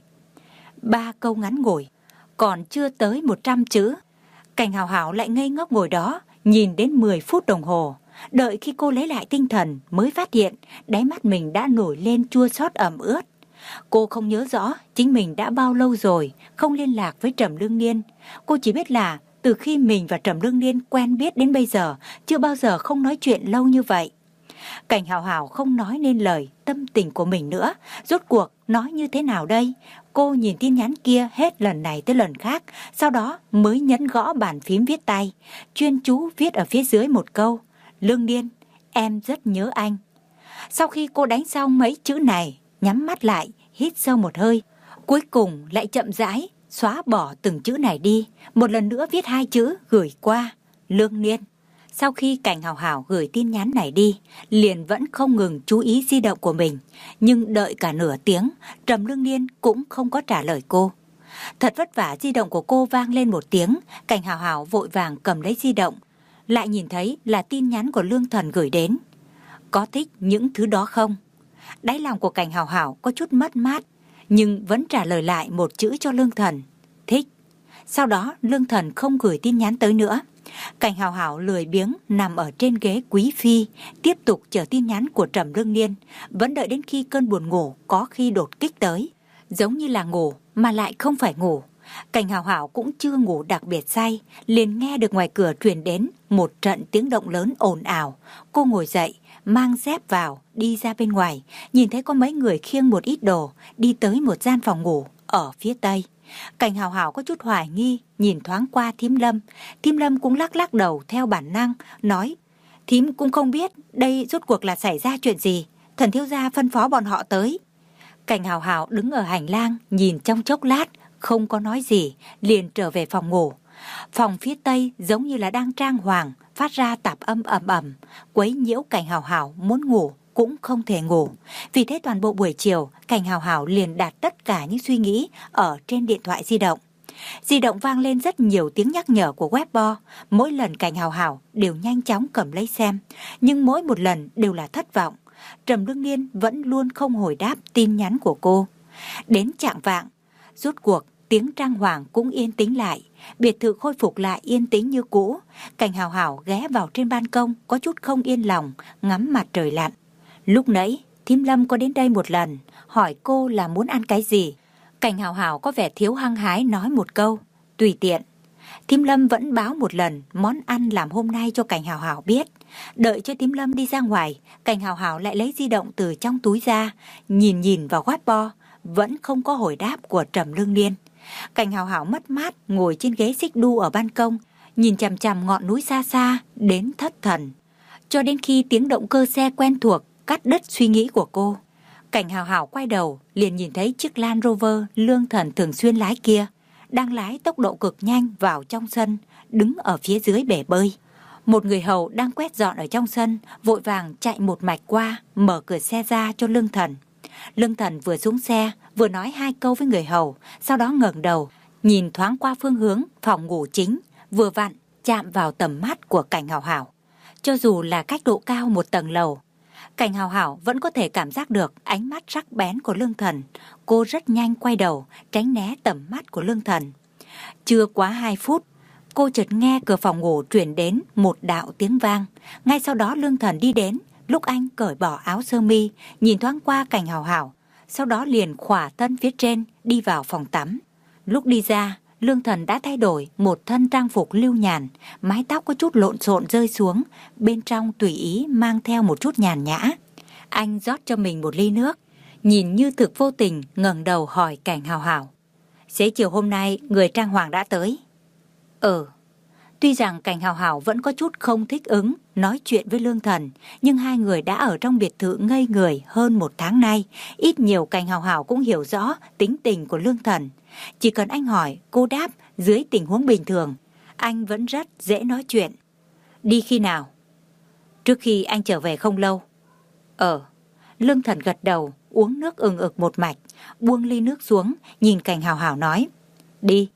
Ba câu ngắn ngủi, còn chưa tới một trăm chữ. Cảnh Hào Hảo lại ngây ngốc ngồi đó, nhìn đến mười phút đồng hồ. Đợi khi cô lấy lại tinh thần mới phát hiện đáy mắt mình đã nổi lên chua xót ẩm ướt. Cô không nhớ rõ chính mình đã bao lâu rồi không liên lạc với Trầm Lương Niên. Cô chỉ biết là từ khi mình và Trầm Lương Niên quen biết đến bây giờ, chưa bao giờ không nói chuyện lâu như vậy. Cảnh Hào Hảo không nói nên lời tâm tình của mình nữa. Rốt cuộc nói như thế nào đây? Cô nhìn tin nhắn kia hết lần này tới lần khác, sau đó mới nhấn gõ bàn phím viết tay, chuyên chú viết ở phía dưới một câu: Lương Niên, em rất nhớ anh. Sau khi cô đánh xong mấy chữ này, nhắm mắt lại, hít sâu một hơi, cuối cùng lại chậm rãi xóa bỏ từng chữ này đi, một lần nữa viết hai chữ gửi qua: Lương Niên. Sau khi Cảnh Hào Hảo gửi tin nhắn này đi, liền vẫn không ngừng chú ý di động của mình, nhưng đợi cả nửa tiếng, Trầm Lương Niên cũng không có trả lời cô. Thật vất vả di động của cô vang lên một tiếng, Cảnh Hào Hảo vội vàng cầm lấy di động, lại nhìn thấy là tin nhắn của Lương Thần gửi đến. Có thích những thứ đó không? Đáy lòng của Cảnh Hào Hảo có chút mất mát, nhưng vẫn trả lời lại một chữ cho Lương Thần: thích. Sau đó Lương Thần không gửi tin nhắn tới nữa. Cảnh Hào Hảo lười biếng nằm ở trên ghế quý phi, tiếp tục chờ tin nhắn của Trầm Lương Niên, vẫn đợi đến khi cơn buồn ngủ có khi đột kích tới, giống như là ngủ mà lại không phải ngủ. Cảnh Hào Hảo cũng chưa ngủ đặc biệt say, liền nghe được ngoài cửa truyền đến một trận tiếng động lớn ồn ào. Cô ngồi dậy, mang dép vào, đi ra bên ngoài, nhìn thấy có mấy người khiêng một ít đồ đi tới một gian phòng ngủ ở phía tây. Cảnh Hào Hảo có chút hoài nghi, nhìn thoáng qua Thím Lâm. Thím Lâm cũng lắc lắc đầu theo bản năng, nói: Thím cũng không biết đây rốt cuộc là xảy ra chuyện gì, Thần thiếu gia phân phó bọn họ tới. Cảnh Hào Hảo đứng ở hành lang nhìn trong chốc lát, không có nói gì, liền trở về phòng ngủ. Phòng phía tây giống như là đang trang hoàng, phát ra tạp âm ầm ầm, quấy nhiễu Cảnh Hào Hảo muốn ngủ cũng không thể ngủ. Vì thế toàn bộ buổi chiều, Cảnh Hào Hảo liền đặt tất cả những suy nghĩ ở trên điện thoại di động. Di động vang lên rất nhiều tiếng nhắc nhở của Weibo. Mỗi lần Cảnh Hào Hảo đều nhanh chóng cầm lấy xem, nhưng mỗi một lần đều là thất vọng. Trầm Lương Niên vẫn luôn không hồi đáp tin nhắn của cô. Đến chạng vạng, rốt cuộc tiếng trang hoàng cũng yên tĩnh lại, biệt thự khôi phục lại yên tĩnh như cũ. Cảnh Hào Hảo ghé vào trên ban công, có chút không yên lòng, ngắm mặt trời lặn. Lúc nãy Thím Lâm có đến đây một lần, hỏi cô là muốn ăn cái gì. Cảnh Hào Hảo có vẻ thiếu hăng hái nói một câu: tùy tiện. Thím Lâm vẫn báo một lần món ăn làm hôm nay cho Cảnh Hào Hảo biết. Đợi cho Thím Lâm đi ra ngoài, Cảnh Hào Hảo lại lấy di động từ trong túi ra, nhìn nhìn vào Weibo, vẫn không có hồi đáp của Trầm Lương Niên. Cảnh Hào Hảo mất mát ngồi trên ghế xích đu ở ban công, nhìn chằm chằm ngọn núi xa xa đến thất thần, cho đến khi tiếng động cơ xe quen thuộc cắt đứt suy nghĩ của cô. Cảnh Hào Hảo quay đầu liền nhìn thấy chiếc Land Rover Lương Thần thường xuyên lái kia đang lái tốc độ cực nhanh vào trong sân, đứng ở phía dưới bể bơi. Một người hầu đang quét dọn ở trong sân vội vàng chạy một mạch qua, mở cửa xe ra cho Lương Thần. Lương Thần vừa xuống xe vừa nói hai câu với người hầu, sau đó ngẩng đầu nhìn thoáng qua phương hướng phòng ngủ chính, vừa vặn chạm vào tầm mắt của Cảnh Hào Hảo. Cho dù là cách độ cao một tầng lầu, Cảnh Hào Hảo vẫn có thể cảm giác được ánh mắt sắc bén của Lương Thần. Cô rất nhanh quay đầu tránh né tầm mắt của Lương Thần. Chưa quá hai phút, cô chợt nghe cửa phòng ngủ truyền đến một đạo tiếng vang. Ngay sau đó Lương Thần đi đến, lúc anh cởi bỏ áo sơ mi, nhìn thoáng qua Cảnh Hào Hảo, sau đó liền khỏa thân phía trên đi vào phòng tắm. Lúc đi ra, Lương Thần đã thay đổi một thân trang phục lưu nhàn, mái tóc có chút lộn xộn rơi xuống, bên trong tùy ý mang theo một chút nhàn nhã. Anh rót cho mình một ly nước, nhìn như thực vô tình ngẩng đầu hỏi Cảnh Hào Hảo: xế chiều hôm nay người trang hoàng đã tới? Ừ. Tuy rằng Cảnh Hào Hảo vẫn có chút không thích ứng nói chuyện với Lương Thần, nhưng hai người đã ở trong biệt thự ngây người hơn một tháng nay. Ít nhiều Cảnh Hào Hảo cũng hiểu rõ tính tình của Lương Thần. Chỉ cần anh hỏi, cô đáp, dưới tình huống bình thường, anh vẫn rất dễ nói chuyện. Đi khi nào? Trước khi anh trở về không lâu. Ờ. Lương Thần gật đầu, uống nước ừng ực một mạch, buông ly nước xuống, nhìn Cảnh Hào Hảo nói: đi.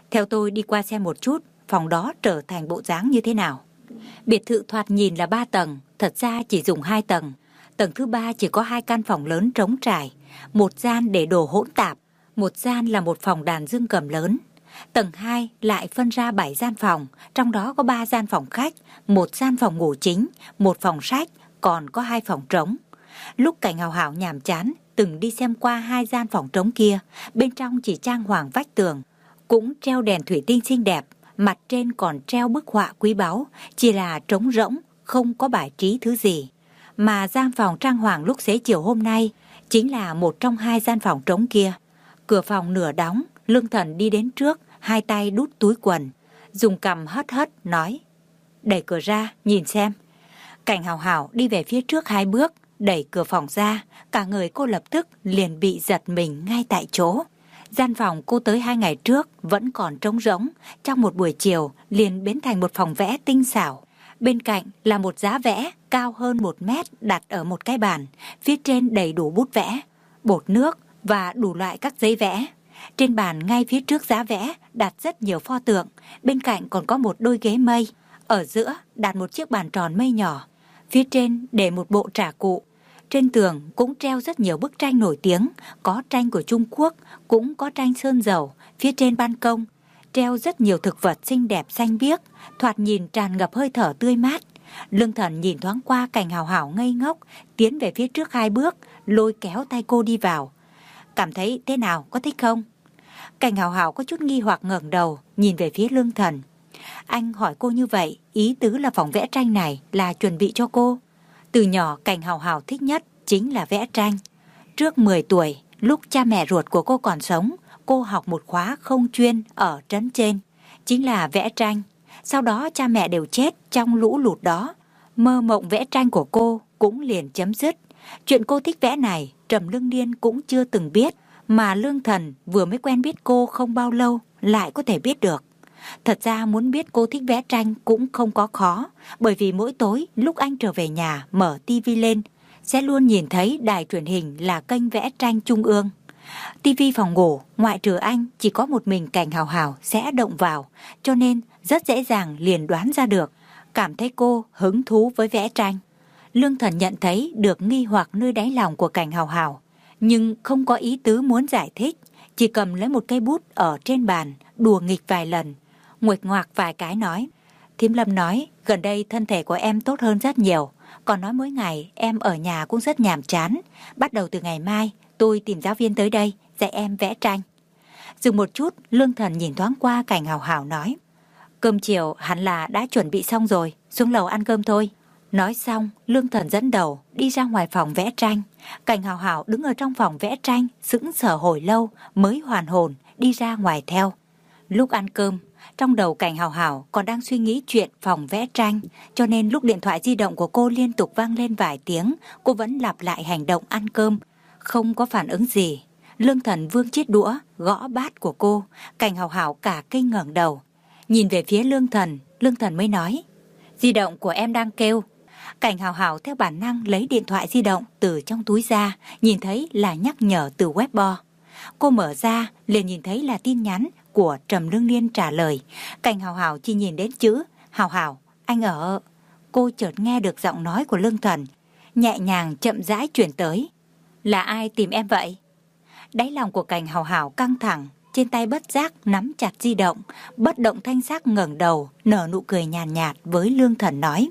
Theo tôi đi qua xem một chút, phòng đó trở thành bộ dáng như thế nào. Biệt thự thoạt nhìn là ba tầng, thật ra chỉ dùng hai tầng. Tầng thứ ba chỉ có hai căn phòng lớn trống trải, một gian để đồ hỗn tạp, một gian là một phòng đàn dương cầm lớn. Tầng hai lại phân ra bảy gian phòng, trong đó có ba gian phòng khách, một gian phòng ngủ chính, một phòng sách, còn có hai phòng trống. Lúc Cảnh Hào Hào nhàm chán, từng đi xem qua hai gian phòng trống kia, bên trong chỉ trang hoàng vách tường, cũng treo đèn thủy tinh xinh đẹp, mặt trên còn treo bức họa quý báu, chỉ là trống rỗng, không có bài trí thứ gì. Mà gian phòng trang hoàng lúc xế chiều hôm nay chính là một trong hai gian phòng trống kia. Cửa phòng nửa đóng, Lương Thần đi đến trước, hai tay đút túi quần, dùng cằm hất hất nói: đẩy cửa ra, nhìn xem. Cảnh Hào Hào đi về phía trước hai bước, đẩy cửa phòng ra, cả người cô lập tức liền bị giật mình ngay tại chỗ. Gian phòng cô tới hai ngày trước vẫn còn trống rỗng, trong một buổi chiều liền biến thành một phòng vẽ tinh xảo. Bên cạnh là một giá vẽ cao hơn một mét đặt ở một cái bàn, phía trên đầy đủ bút vẽ, bột nước và đủ loại các giấy vẽ. Trên bàn ngay phía trước giá vẽ đặt rất nhiều pho tượng, bên cạnh còn có một đôi ghế mây, ở giữa đặt một chiếc bàn tròn mây nhỏ, phía trên để một bộ trà cụ. Trên tường cũng treo rất nhiều bức tranh nổi tiếng, có tranh của Trung Quốc, cũng có tranh sơn dầu. Phía trên ban công treo rất nhiều thực vật xinh đẹp xanh biếc, thoạt nhìn tràn ngập hơi thở tươi mát. Lương Thần nhìn thoáng qua Cảnh Hào Hào ngây ngốc, tiến về phía trước hai bước, lôi kéo tay cô đi vào. Cảm thấy thế nào, có thích không? Cảnh Hào Hào có chút nghi hoặc ngẩng đầu, nhìn về phía Lương Thần. Anh hỏi cô như vậy, ý tứ là phòng vẽ tranh này là chuẩn bị cho cô. Từ nhỏ Cảnh Hào Hào thích nhất chính là vẽ tranh. Trước mười tuổi, lúc cha mẹ ruột của cô còn sống, cô học một khóa không chuyên ở trấn trên, chính là vẽ tranh. Sau đó cha mẹ đều chết trong lũ lụt đó, mơ mộng vẽ tranh của cô cũng liền chấm dứt. Chuyện cô thích vẽ này, Trầm Lương Điên cũng chưa từng biết, mà Lương Thần vừa mới quen biết cô không bao lâu lại có thể biết được. Thật ra muốn biết cô thích vẽ tranh cũng không có khó, bởi vì mỗi tối lúc anh trở về nhà mở tivi lên, sẽ luôn nhìn thấy đài truyền hình là kênh vẽ tranh Trung ương. Tivi phòng ngủ, ngoại trừ anh, chỉ có một mình Cảnh Hào Hào sẽ động vào, cho nên rất dễ dàng liền đoán ra được, cảm thấy cô hứng thú với vẽ tranh. Lương Thần nhận thấy được nghi hoặc nơi đáy lòng của Cảnh Hào Hào, nhưng không có ý tứ muốn giải thích, chỉ cầm lấy một cây bút ở trên bàn, đùa nghịch vài lần, nguệch ngoạc vài cái nói: Thím Lâm nói, gần đây thân thể của em tốt hơn rất nhiều, còn nói mỗi ngày em ở nhà cũng rất nhàm chán. Bắt đầu từ ngày mai, tôi tìm giáo viên tới đây, dạy em vẽ tranh. Dừng một chút, Lương Thần nhìn thoáng qua Cảnh Hào Hào nói: Cơm chiều hẳn là đã chuẩn bị xong rồi, xuống lầu ăn cơm thôi. Nói xong, Lương Thần dẫn đầu đi ra ngoài phòng vẽ tranh. Cảnh Hào Hào đứng ở trong phòng vẽ tranh, sững sờ hồi lâu mới hoàn hồn đi ra ngoài theo. Lúc ăn cơm, trong đầu Cảnh Hào Hào còn đang suy nghĩ chuyện phòng vẽ tranh, cho nên lúc điện thoại di động của cô liên tục vang lên vài tiếng, cô vẫn lặp lại hành động ăn cơm, không có phản ứng gì. Lương Thần vươn chiếc đũa, gõ bát của cô. Cảnh Hào Hào cả kinh ngẩng đầu, nhìn về phía Lương Thần. Lương Thần mới nói: Di động của em đang kêu. Cảnh Hào Hào theo bản năng lấy điện thoại di động từ trong túi ra, nhìn thấy là nhắc nhở từ Weibo. Cô mở ra, liền nhìn thấy là tin nhắn của Trầm Lương Liên trả lời. Cảnh Hào Hào chỉ nhìn đến chữ Hào Hào, anh ở. Cô chợt nghe được giọng nói của Lương Thần, nhẹ nhàng chậm rãi chuyển tới: Là ai tìm em vậy? Đáy lòng của Cảnh Hào Hào căng thẳng, trên tay bất giác nắm chặt di động, bất động thanh sắc ngẩng đầu, nở nụ cười nhàn nhạt, nhạt với Lương Thần nói: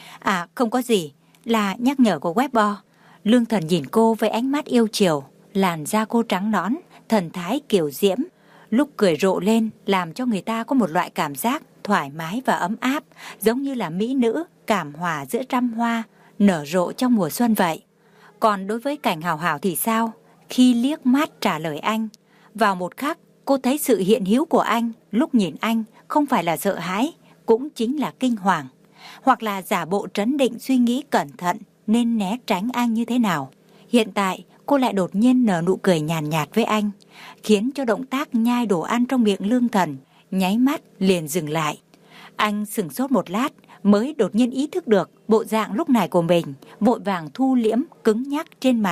À không có gì, là nhắc nhở của Weibo. Lương Thần nhìn cô với ánh mắt yêu chiều, làn da cô trắng nõn, thần thái kiều diễm, lúc cười rộ lên làm cho người ta có một loại cảm giác thoải mái và ấm áp, giống như là mỹ nữ cảm hòa giữa trăm hoa nở rộ trong mùa xuân vậy. Còn đối với Cảnh Hào Hào thì sao? Khi liếc mắt trả lời anh, vào một khắc cô thấy sự hiện hữu của anh. Lúc nhìn anh không phải là sợ hãi, cũng chính là kinh hoàng, hoặc là giả bộ trấn định suy nghĩ cẩn thận nên né tránh anh như thế nào. Hiện tại cô lại đột nhiên nở nụ cười nhàn nhạt, nhạt với anh, khiến cho động tác nhai đồ ăn trong miệng Lương Thần nháy mắt liền dừng lại. Anh sửng sốt một lát mới đột nhiên ý thức được bộ dạng lúc này của mình, vội vàng thu liễm cứng nhắc trên mặt,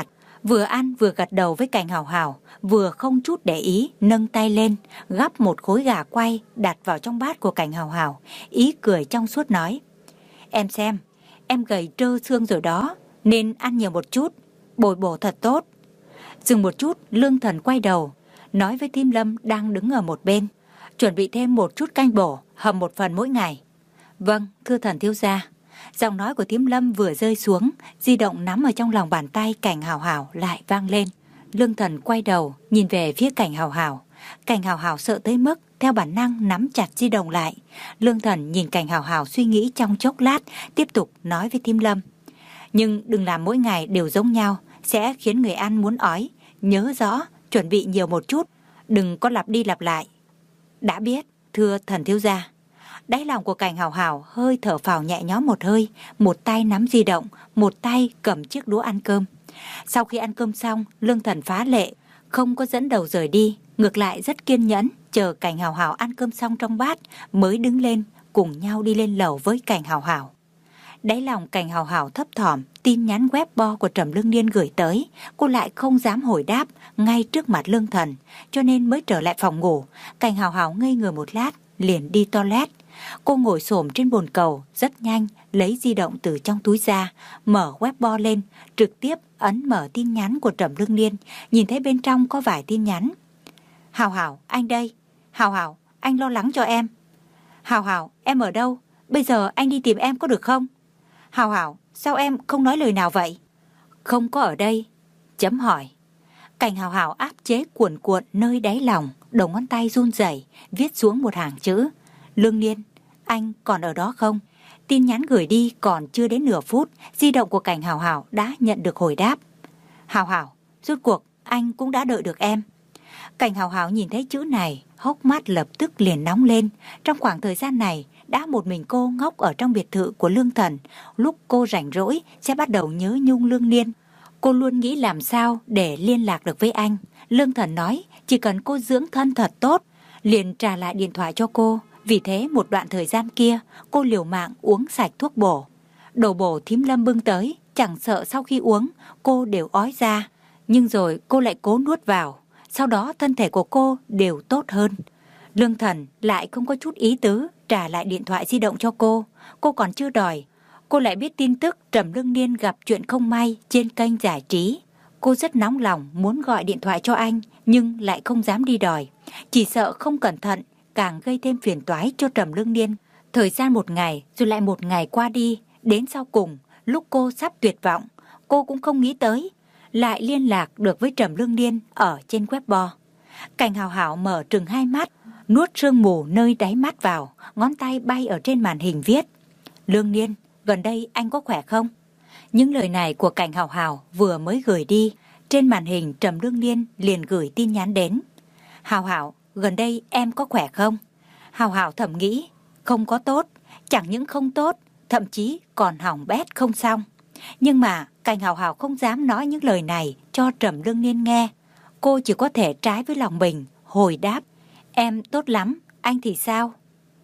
Vừa ăn vừa gật đầu với Cảnh Hào Hào, vừa không chút để ý nâng tay lên, gắp một khối gà quay đặt vào trong bát của Cảnh Hào Hào, ý cười trong suốt nói: Em xem, em gầy trơ xương rồi đó, nên ăn nhiều một chút, bồi bổ thật tốt. Dừng một chút, Lương Thần quay đầu, nói với Thím Lâm đang đứng ở một bên: Chuẩn bị thêm một chút canh bổ, hầm một phần mỗi ngày. Vâng, thưa thần thiếu gia. Giọng nói của Thím Lâm vừa rơi xuống, di động nắm ở trong lòng bàn tay Cảnh Hào Hào lại vang lên. Lương Thần quay đầu, nhìn về phía Cảnh Hào Hào. Cảnh Hào Hào sợ tới mức theo bản năng nắm chặt di động lại. Lương Thần nhìn Cảnh Hào Hào suy nghĩ trong chốc lát, tiếp tục nói với Thím Lâm: Nhưng đừng làm mỗi ngày đều giống nhau, sẽ khiến người ăn muốn ói. Nhớ rõ, chuẩn bị nhiều một chút, đừng có lặp đi lặp lại. Đã biết, thưa thần thiếu gia. Đáy lòng của Cảnh Hào Hào hơi thở phào nhẹ nhõm một hơi, một tay nắm di động, một tay cầm chiếc đũa ăn cơm. Sau khi ăn cơm xong, Lương Thần phá lệ, không có dẫn đầu rời đi, ngược lại rất kiên nhẫn, chờ Cảnh Hào Hào ăn cơm xong trong bát, mới đứng lên, cùng nhau đi lên lầu với Cảnh Hào Hào. Đáy lòng Cảnh Hào Hào thấp thỏm, tin nhắn web bo của Trầm Lương Niên gửi tới, cô lại không dám hồi đáp ngay trước mặt Lương Thần, cho nên mới trở lại phòng ngủ. Cảnh Hào Hào ngây người một lát, liền đi toilet. Cô ngồi xổm trên bồn cầu, rất nhanh lấy di động từ trong túi ra, mở web bo lên, trực tiếp ấn mở tin nhắn của Trầm Lương Niên, nhìn thấy bên trong có vài tin nhắn. Hào Hào, anh đây. Hào Hào, anh lo lắng cho em. Hào Hào, em ở đâu? Bây giờ anh đi tìm em có được không? Hào Hào, sao em không nói lời nào vậy? Không có ở đây. Chấm hỏi. Cảnh Hào Hào áp chế cuồn cuộn nơi đáy lòng, đầu ngón tay run rẩy viết xuống một hàng chữ: Lương Niên, anh còn ở đó không? Tin nhắn gửi đi còn chưa đến nửa phút, di động của Cảnh Hào Hào đã nhận được hồi đáp. Hào Hào, rốt cuộc anh cũng đã đợi được em. Cảnh Hào Hào nhìn thấy chữ này, hốc mắt lập tức liền nóng lên. Trong khoảng thời gian này, đã một mình cô ngốc ở trong biệt thự của Lương Thần. Lúc cô rảnh rỗi sẽ bắt đầu nhớ nhung Lương Niên. Cô luôn nghĩ làm sao để liên lạc được với anh. Lương Thần nói chỉ cần cô dưỡng thân thật tốt, liền trả lại điện thoại cho cô. Vì thế một đoạn thời gian kia, cô liều mạng uống sạch thuốc bổ. Đồ bổ Thím Lâm bưng tới, chẳng sợ sau khi uống, cô đều ói ra. Nhưng rồi cô lại cố nuốt vào. Sau đó thân thể của cô đều tốt hơn. Lương Thần lại không có chút ý tứ trả lại điện thoại di động cho cô. Cô còn chưa đòi, cô lại biết tin tức Trầm Lương Niên gặp chuyện không may trên kênh giải trí. Cô rất nóng lòng muốn gọi điện thoại cho anh, nhưng lại không dám đi đòi. Chỉ sợ không cẩn thận càng gây thêm phiền toái cho Trầm Lương Niên. Thời gian một ngày rồi lại một ngày qua đi, đến sau cùng lúc cô sắp tuyệt vọng, cô cũng không nghĩ tới lại liên lạc được với Trầm Lương Niên ở trên web bo. Cảnh Hào Hào mở trừng hai mắt, nuốt sương mù nơi đáy mắt vào, ngón tay bay ở trên màn hình viết: Lương Niên, gần đây anh có khỏe không? Những lời này của Cảnh Hào Hào vừa mới gửi đi, trên màn hình Trầm Lương Niên liền gửi tin nhắn đến: Hào Hào, gần đây em có khỏe không? Hào Hào thầm nghĩ, không có tốt, chẳng những không tốt, thậm chí còn hỏng bét không xong. Nhưng mà Cảnh Hào Hào không dám nói những lời này cho Trầm Lương Niên nghe. Cô chỉ có thể trái với lòng mình, hồi đáp: Em tốt lắm, anh thì sao?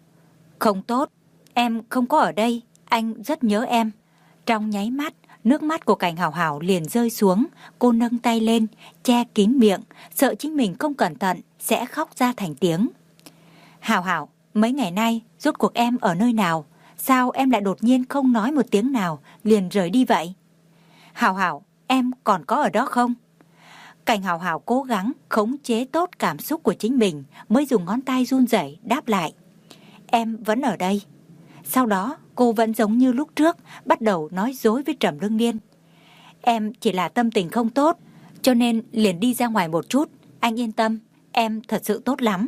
Không tốt, em không có ở đây, anh rất nhớ em. Trong nháy mắt, nước mắt của Cảnh Hào Hào liền rơi xuống. Cô nâng tay lên, che kín miệng, sợ chính mình không cẩn thận sẽ khóc ra thành tiếng. Hào Hào, mấy ngày nay rốt cuộc em ở nơi nào? Sao em lại đột nhiên không nói một tiếng nào liền rời đi vậy? Hào Hào, em còn có ở đó không? Cảnh Hào Hào cố gắng khống chế tốt cảm xúc của chính mình, mới dùng ngón tay run rẩy đáp lại: Em vẫn ở đây. Sau đó cô vẫn giống như lúc trước, bắt đầu nói dối với Trầm Lương Niên: Em chỉ là tâm tình không tốt, cho nên liền đi ra ngoài một chút. Anh yên tâm, em thật sự tốt lắm.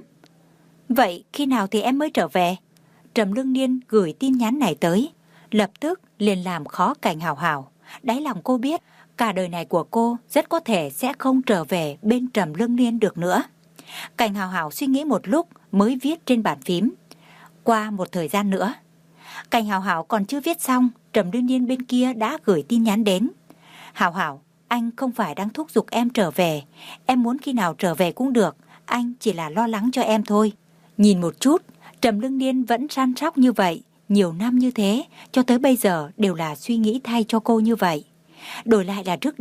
Vậy khi nào thì em mới trở về? Trầm Lương Niên gửi tin nhắn này tới, lập tức liền làm khó Cảnh Hào Hào. Đáy lòng cô biết cả đời này của cô rất có thể sẽ không trở về bên Trầm Lương Niên được nữa. Cảnh Hào Hào suy nghĩ một lúc mới viết trên bàn phím: Qua một thời gian nữa. Cảnh Hào Hào còn chưa viết xong, Trầm Lương Niên bên kia đã gửi tin nhắn đến: Hào Hào, anh không phải đang thúc giục em trở về. Em muốn khi nào trở về cũng được, anh chỉ là lo lắng cho em thôi. Nhìn một chút, Trầm Lương Niên vẫn săn sóc như vậy, nhiều năm như thế, cho tới bây giờ đều là suy nghĩ thay cho cô như vậy. Đổi lại là trước đây,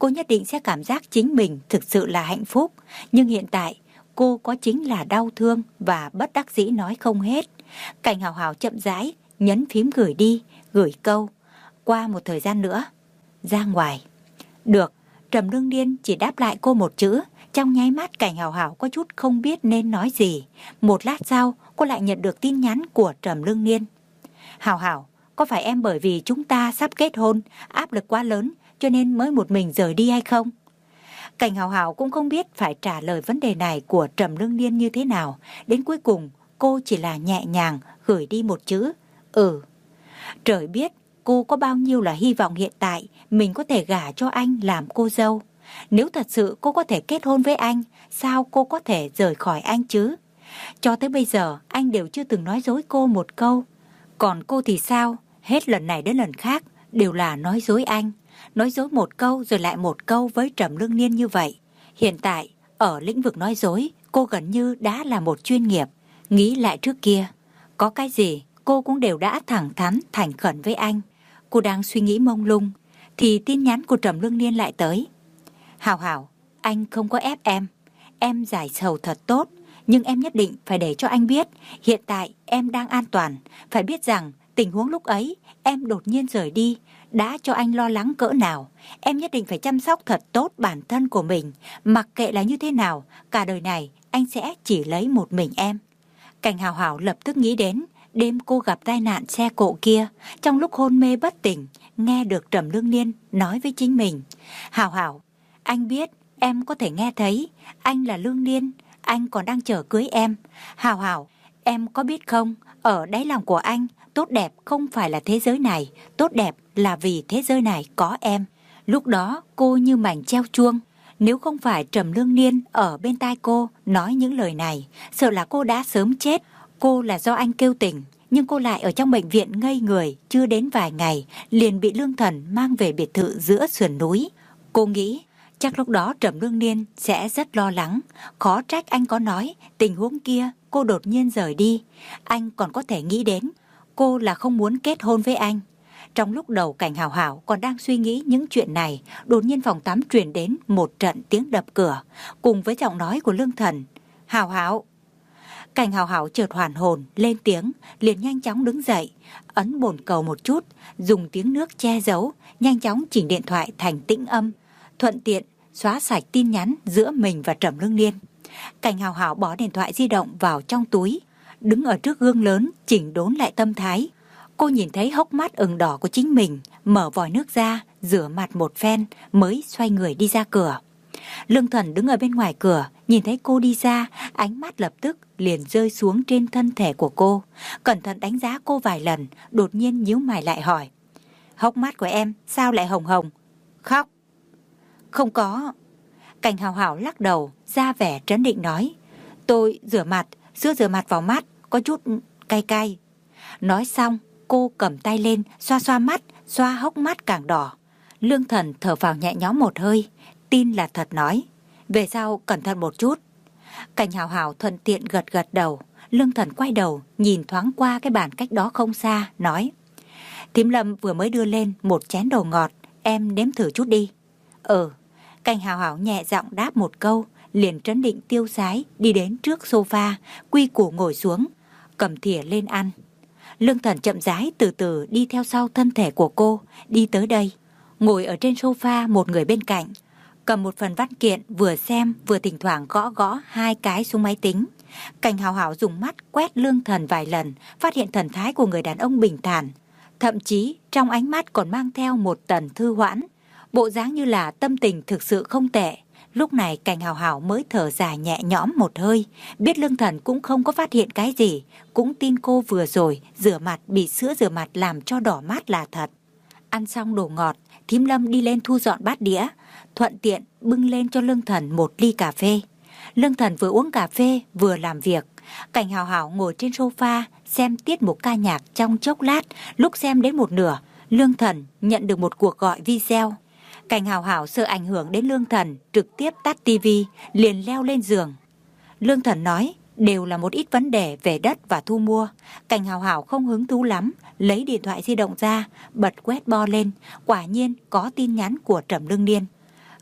cô nhất định sẽ cảm giác chính mình thực sự là hạnh phúc. Nhưng hiện tại, cô có chính là đau thương và bất đắc dĩ nói không hết. Cảnh Hào Hào chậm rãi nhấn phím gửi đi, gửi câu. Qua một thời gian nữa, ra ngoài. Được, Trầm Lương Niên chỉ đáp lại cô một chữ. Trong nháy mắt Cảnh Hào Hào có chút không biết nên nói gì. Một lát sau, cô lại nhận được tin nhắn của Trầm Lương Niên. Hào Hào, có phải em bởi vì chúng ta sắp kết hôn, áp lực quá lớn cho nên mới một mình rời đi hay không? Cảnh Hào Hào cũng không biết phải trả lời vấn đề này của Trầm Lương Niên như thế nào. Đến cuối cùng, cô chỉ là nhẹ nhàng gửi đi một chữ. Ừ. Trời biết cô có bao nhiêu là hy vọng hiện tại mình có thể gả cho anh làm cô dâu. Nếu thật sự cô có thể kết hôn với anh, sao cô có thể rời khỏi anh chứ? Cho tới bây giờ, anh đều chưa từng nói dối cô một câu. Còn cô thì sao? Hết lần này đến lần khác, đều là nói dối anh. Nói dối một câu rồi lại một câu với Trầm Lương Niên như vậy. Hiện tại, ở lĩnh vực nói dối, cô gần như đã là một chuyên nghiệp. Nghĩ lại trước kia, có cái gì cô cũng đều đã thẳng thắn, thành khẩn với anh. Cô đang suy nghĩ mông lung, thì tin nhắn của Trầm Lương Niên lại tới. Hào Hào, anh không có ép em. Em giải sầu thật tốt, nhưng em nhất định phải để cho anh biết hiện tại em đang an toàn. Phải biết rằng tình huống lúc ấy em đột nhiên rời đi đã cho anh lo lắng cỡ nào. Em nhất định phải chăm sóc thật tốt bản thân của mình. Mặc kệ là như thế nào, cả đời này anh sẽ chỉ lấy một mình em. Cảnh Hào Hào lập tức nghĩ đến đêm cô gặp tai nạn xe cộ kia. Trong lúc hôn mê bất tỉnh, nghe được Trầm Lương Niên nói với chính mình. Hào Hào, anh biết em có thể nghe thấy. Anh là Lương Niên, anh còn đang chờ cưới em. Hào Hào, em có biết không, ở đáy lòng của anh, tốt đẹp không phải là thế giới này, tốt đẹp là vì thế giới này có em. Lúc đó cô như mảnh treo chuông. Nếu không phải Trầm Lương Niên ở bên tai cô nói những lời này, sợ là cô đã sớm chết. Cô là do anh kêu tỉnh, nhưng cô lại ở trong bệnh viện ngây người, chưa đến vài ngày, liền bị Lương Thần mang về biệt thự giữa sườn núi. Cô nghĩ, chắc lúc đó Trầm Lương Niên sẽ rất lo lắng, khó trách anh có nói, tình huống kia cô đột nhiên rời đi. Anh còn có thể nghĩ đến, cô là không muốn kết hôn với anh. Trong lúc đầu Cảnh Hào Hào còn đang suy nghĩ những chuyện này, đột nhiên phòng tắm truyền đến một trận tiếng đập cửa, cùng với giọng nói của Lương Thần. Hào Hào. Cảnh Hào Hào chợt hoàn hồn, lên tiếng, liền nhanh chóng đứng dậy, ấn bồn cầu một chút, dùng tiếng nước che giấu, nhanh chóng chỉnh điện thoại thành tĩnh âm, thuận tiện xóa sạch tin nhắn giữa mình và Trầm Lương Niên. Cảnh Hào Hào bỏ điện thoại di động vào trong túi, đứng ở trước gương lớn, chỉnh đốn lại tâm thái. Cô nhìn thấy hốc mắt ửng đỏ của chính mình, mở vòi nước ra, rửa mặt một phen, mới xoay người đi ra cửa. Lương Thần đứng ở bên ngoài cửa, nhìn thấy cô đi ra, ánh mắt lập tức liền rơi xuống trên thân thể của cô. Cẩn thận đánh giá cô vài lần, đột nhiên nhíu mày lại hỏi. Hốc mắt của em sao lại hồng hồng? Khóc? Không có. Cảnh Hào Hào lắc đầu, ra vẻ trấn định nói. Tôi rửa mặt, sữa rửa mặt vào mắt, có chút cay cay. Nói xong, cô cầm tay lên, xoa xoa mắt, xoa hốc mắt càng đỏ. Lương Thần thở vào nhẹ nhõm một hơi, tin là thật nói. Về sau cẩn thận một chút. Cảnh Hào Hào thuận tiện gật gật đầu. Lương Thần quay đầu, nhìn thoáng qua cái bàn cách đó không xa, nói. Thím Lâm vừa mới đưa lên một chén đồ ngọt, em nếm thử chút đi. Ừ. Cảnh Hào Hào nhẹ giọng đáp một câu, liền trấn định tiêu sái, đi đến trước sofa, quy củ ngồi xuống, cầm thìa lên ăn. Lương Thần chậm rãi từ từ đi theo sau thân thể của cô, đi tới đây. Ngồi ở trên sofa một người bên cạnh, cầm một phần văn kiện vừa xem vừa thỉnh thoảng gõ gõ hai cái xuống máy tính. Cảnh Hào Hào dùng mắt quét Lương Thần vài lần, phát hiện thần thái của người đàn ông bình thản. Thậm chí trong ánh mắt còn mang theo một tần thư hoãn, bộ dáng như là tâm tình thực sự không tệ. Lúc này Cảnh Hào Hào mới thở dài nhẹ nhõm một hơi, biết Lương Thần cũng không có phát hiện cái gì, cũng tin cô vừa rồi rửa mặt bị sữa rửa mặt làm cho đỏ mắt là thật. Ăn xong đồ ngọt, thím Lâm đi lên thu dọn bát đĩa, thuận tiện bưng lên cho Lương Thần một ly cà phê. Lương Thần vừa uống cà phê vừa làm việc. Cảnh Hào Hào ngồi trên sofa xem tiết mục ca nhạc trong chốc lát. Lúc xem đến một nửa, Lương Thần nhận được một cuộc gọi video. Cảnh Hào Hào sợ ảnh hưởng đến Lương Thần, trực tiếp tắt tivi, liền leo lên giường. Lương Thần nói đều là một ít vấn đề về đất và thu mua. Cảnh Hào Hào không hứng thú lắm, lấy điện thoại di động ra, bật quét bo lên, quả nhiên có tin nhắn của Trầm Lương Niên.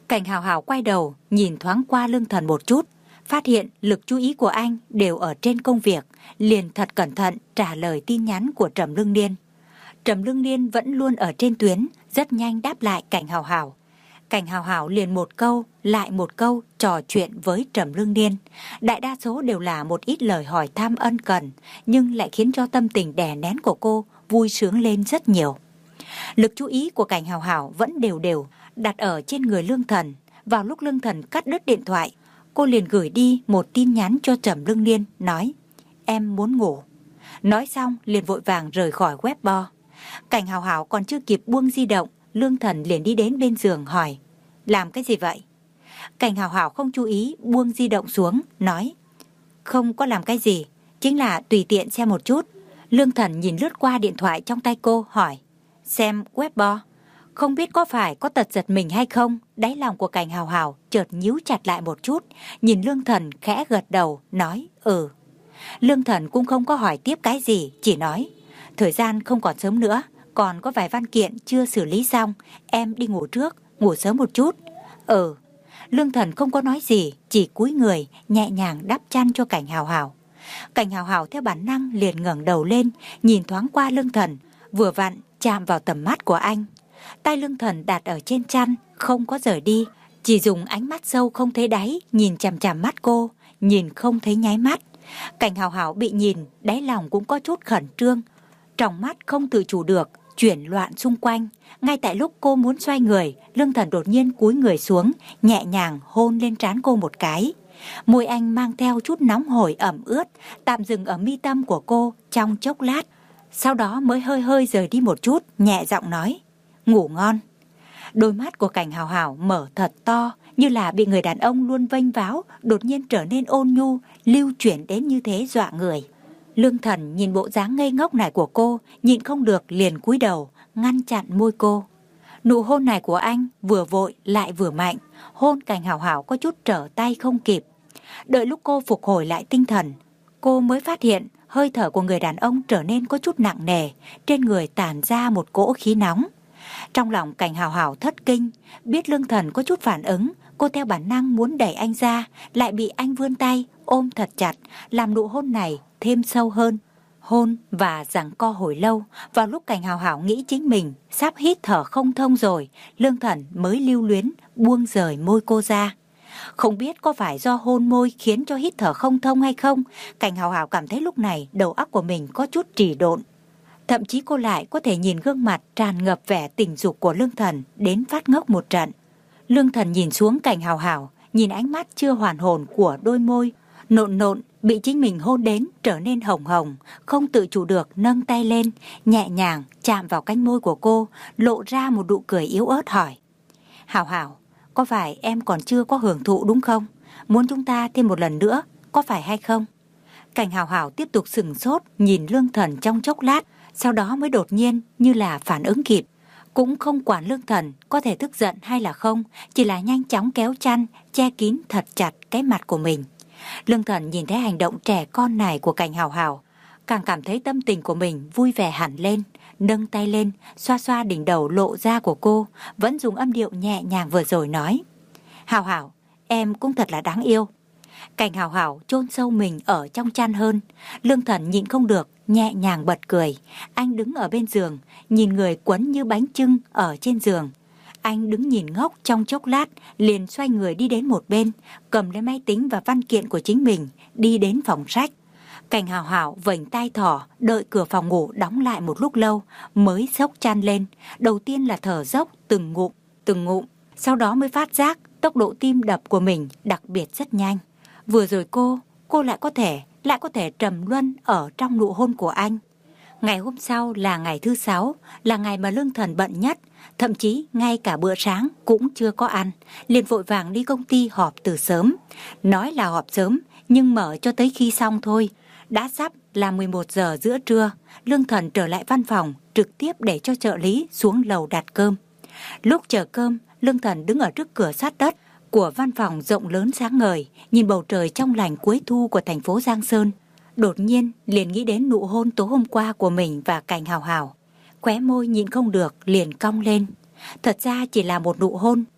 Cảnh Hào Hào quay đầu, nhìn thoáng qua Lương Thần một chút, phát hiện lực chú ý của anh đều ở trên công việc, liền thật cẩn thận trả lời tin nhắn của Trầm Lương Niên. Trầm Lương Niên vẫn luôn ở trên tuyến, rất nhanh đáp lại Cảnh Hào Hào. Cảnh Hào Hào liền một câu, lại một câu trò chuyện với Trầm Lương Niên. Đại đa số đều là một ít lời hỏi thăm ân cần, nhưng lại khiến cho tâm tình đè nén của cô vui sướng lên rất nhiều. Lực chú ý của Cảnh Hào Hào vẫn đều đều đặt ở trên người Lương Thần. Vào lúc Lương Thần cắt đứt điện thoại, cô liền gửi đi một tin nhắn cho Trầm Lương Niên, nói: em muốn ngủ. Nói xong liền vội vàng rời khỏi Weibo. Cảnh Hào Hào còn chưa kịp buông di động, Lương Thần liền đi đến bên giường hỏi: làm cái gì vậy? Cảnh Hào Hào không chú ý, buông di động xuống, nói: không có làm cái gì, chính là tùy tiện xem một chút. Lương Thần nhìn lướt qua điện thoại trong tay cô, hỏi: xem Weibo? Không biết có phải có tật giật mình hay không? Đáy lòng của Cảnh Hào Hào chợt nhíu chặt lại một chút, nhìn Lương Thần khẽ gật đầu, nói: ừ. Lương Thần cũng không có hỏi tiếp cái gì, chỉ nói: thời gian không còn sớm nữa, còn có vài văn kiện chưa xử lý xong, em đi ngủ trước, ngủ sớm một chút. Ừ. Lương Thần không có nói gì, chỉ cúi người nhẹ nhàng đắp chăn cho Cảnh Hào Hào. Cảnh Hào Hào theo bản năng liền ngẩng đầu lên, nhìn thoáng qua Lương Thần, vừa vặn chạm vào tầm mắt của anh. Tay Lương Thần đặt ở trên chăn, không có rời đi, chỉ dùng ánh mắt sâu không thấy đáy nhìn chằm chằm mắt cô, nhìn không thấy nháy mắt. Cảnh Hào Hào bị nhìn, đáy lòng cũng có chút khẩn trương, trong mắt không tự chủ được chuyển loạn xung quanh. Ngay tại lúc cô muốn xoay người, Lương Thần đột nhiên cúi người xuống, nhẹ nhàng hôn lên trán cô một cái. Môi anh mang theo chút nóng hổi ẩm ướt, tạm dừng ở mi tâm của cô trong chốc lát, sau đó mới hơi hơi rời đi một chút, nhẹ giọng nói: ngủ ngon. Đôi mắt của Cảnh Hào Hào mở thật to, như là bị người đàn ông luôn vênh váo đột nhiên trở nên ôn nhu, lưu chuyển đến như thế dọa người. Lương Thần nhìn bộ dáng ngây ngốc này của cô, nhịn không được liền cúi đầu ngăn chặn môi cô. Nụ hôn này của anh vừa vội lại vừa mạnh, hôn Cảnh Hào Hào có chút trở tay không kịp. Đợi lúc cô phục hồi lại tinh thần, cô mới phát hiện hơi thở của người đàn ông trở nên có chút nặng nề, trên người tản ra một cỗ khí nóng. Trong lòng Cảnh Hào Hào thất kinh, biết Lương Thần có chút phản ứng, cô theo bản năng muốn đẩy anh ra, lại bị anh vươn tay ôm thật chặt, làm nụ hôn này thêm sâu hơn. Hôn và giằng co hồi lâu, vào lúc Cảnh Hào Hào nghĩ chính mình sắp hít thở không thông rồi, Lương Thần mới lưu luyến buông rời môi cô ra. Không biết có phải do hôn môi khiến cho hít thở không thông hay không, Cảnh Hào Hào cảm thấy lúc này đầu óc của mình có chút trì độn. Thậm chí cô lại có thể nhìn gương mặt tràn ngập vẻ tình dục của Lương Thần đến phát ngốc một trận. Lương Thần nhìn xuống Cảnh Hào Hào, nhìn ánh mắt chưa hoàn hồn của đôi môi nộn nộn bị chính mình hôn đến trở nên hồng hồng, không tự chủ được nâng tay lên, nhẹ nhàng chạm vào cánh môi của cô, lộ ra một nụ cười yếu ớt hỏi: Hào Hào, có phải em còn chưa có hưởng thụ đúng không? Muốn chúng ta thêm một lần nữa, có phải hay không? Cảnh Hào Hào tiếp tục sừng sốt nhìn Lương Thần trong chốc lát, sau đó mới đột nhiên như là phản ứng kịp, cũng không quản Lương Thần có thể tức giận hay là không, chỉ là nhanh chóng kéo chăn che kín thật chặt cái mặt của mình. Lương Thần nhìn thấy hành động trẻ con này của Cảnh Hào Hào, càng cảm thấy tâm tình của mình vui vẻ hẳn lên, nâng tay lên xoa xoa đỉnh đầu lộ ra của cô, vẫn dùng âm điệu nhẹ nhàng vừa rồi nói: Hào Hào, em cũng thật là đáng yêu. Cảnh Hào Hào chôn sâu mình ở trong chăn hơn. Lương Thần nhịn không được nhẹ nhàng bật cười. Anh đứng ở bên giường, nhìn người quấn như bánh chưng ở trên giường. Anh đứng nhìn ngốc trong chốc lát, liền xoay người đi đến một bên, cầm lấy máy tính và văn kiện của chính mình, đi đến phòng sách. Cảnh Hào Hào vểnh tai thỏ, đợi cửa phòng ngủ đóng lại một lúc lâu, mới xốc chăn lên. Đầu tiên là thở dốc từng ngụm, từng ngụm, sau đó mới phát giác tốc độ tim đập của mình đặc biệt rất nhanh. Vừa rồi cô, cô lại có thể, lại có thể trầm luân ở trong nụ hôn của anh. Ngày hôm sau là ngày thứ sáu, là ngày mà Lương Thần bận nhất, thậm chí ngay cả bữa sáng cũng chưa có ăn, liền vội vàng đi công ty họp từ sớm. Nói là họp sớm, nhưng mở cho tới khi xong thôi. Đã sắp là mười một giờ giữa trưa, Lương Thần trở lại văn phòng, trực tiếp để cho trợ lý xuống lầu đặt cơm. Lúc chờ cơm, Lương Thần đứng ở trước cửa sát đất của văn phòng rộng lớn sáng ngời, nhìn bầu trời trong lành cuối thu của thành phố Giang Sơn. Đột nhiên liền nghĩ đến nụ hôn tối hôm qua của mình và Cảnh Hào Hào. Khóe môi nhịn không được liền cong lên. Thật ra chỉ là một nụ hôn.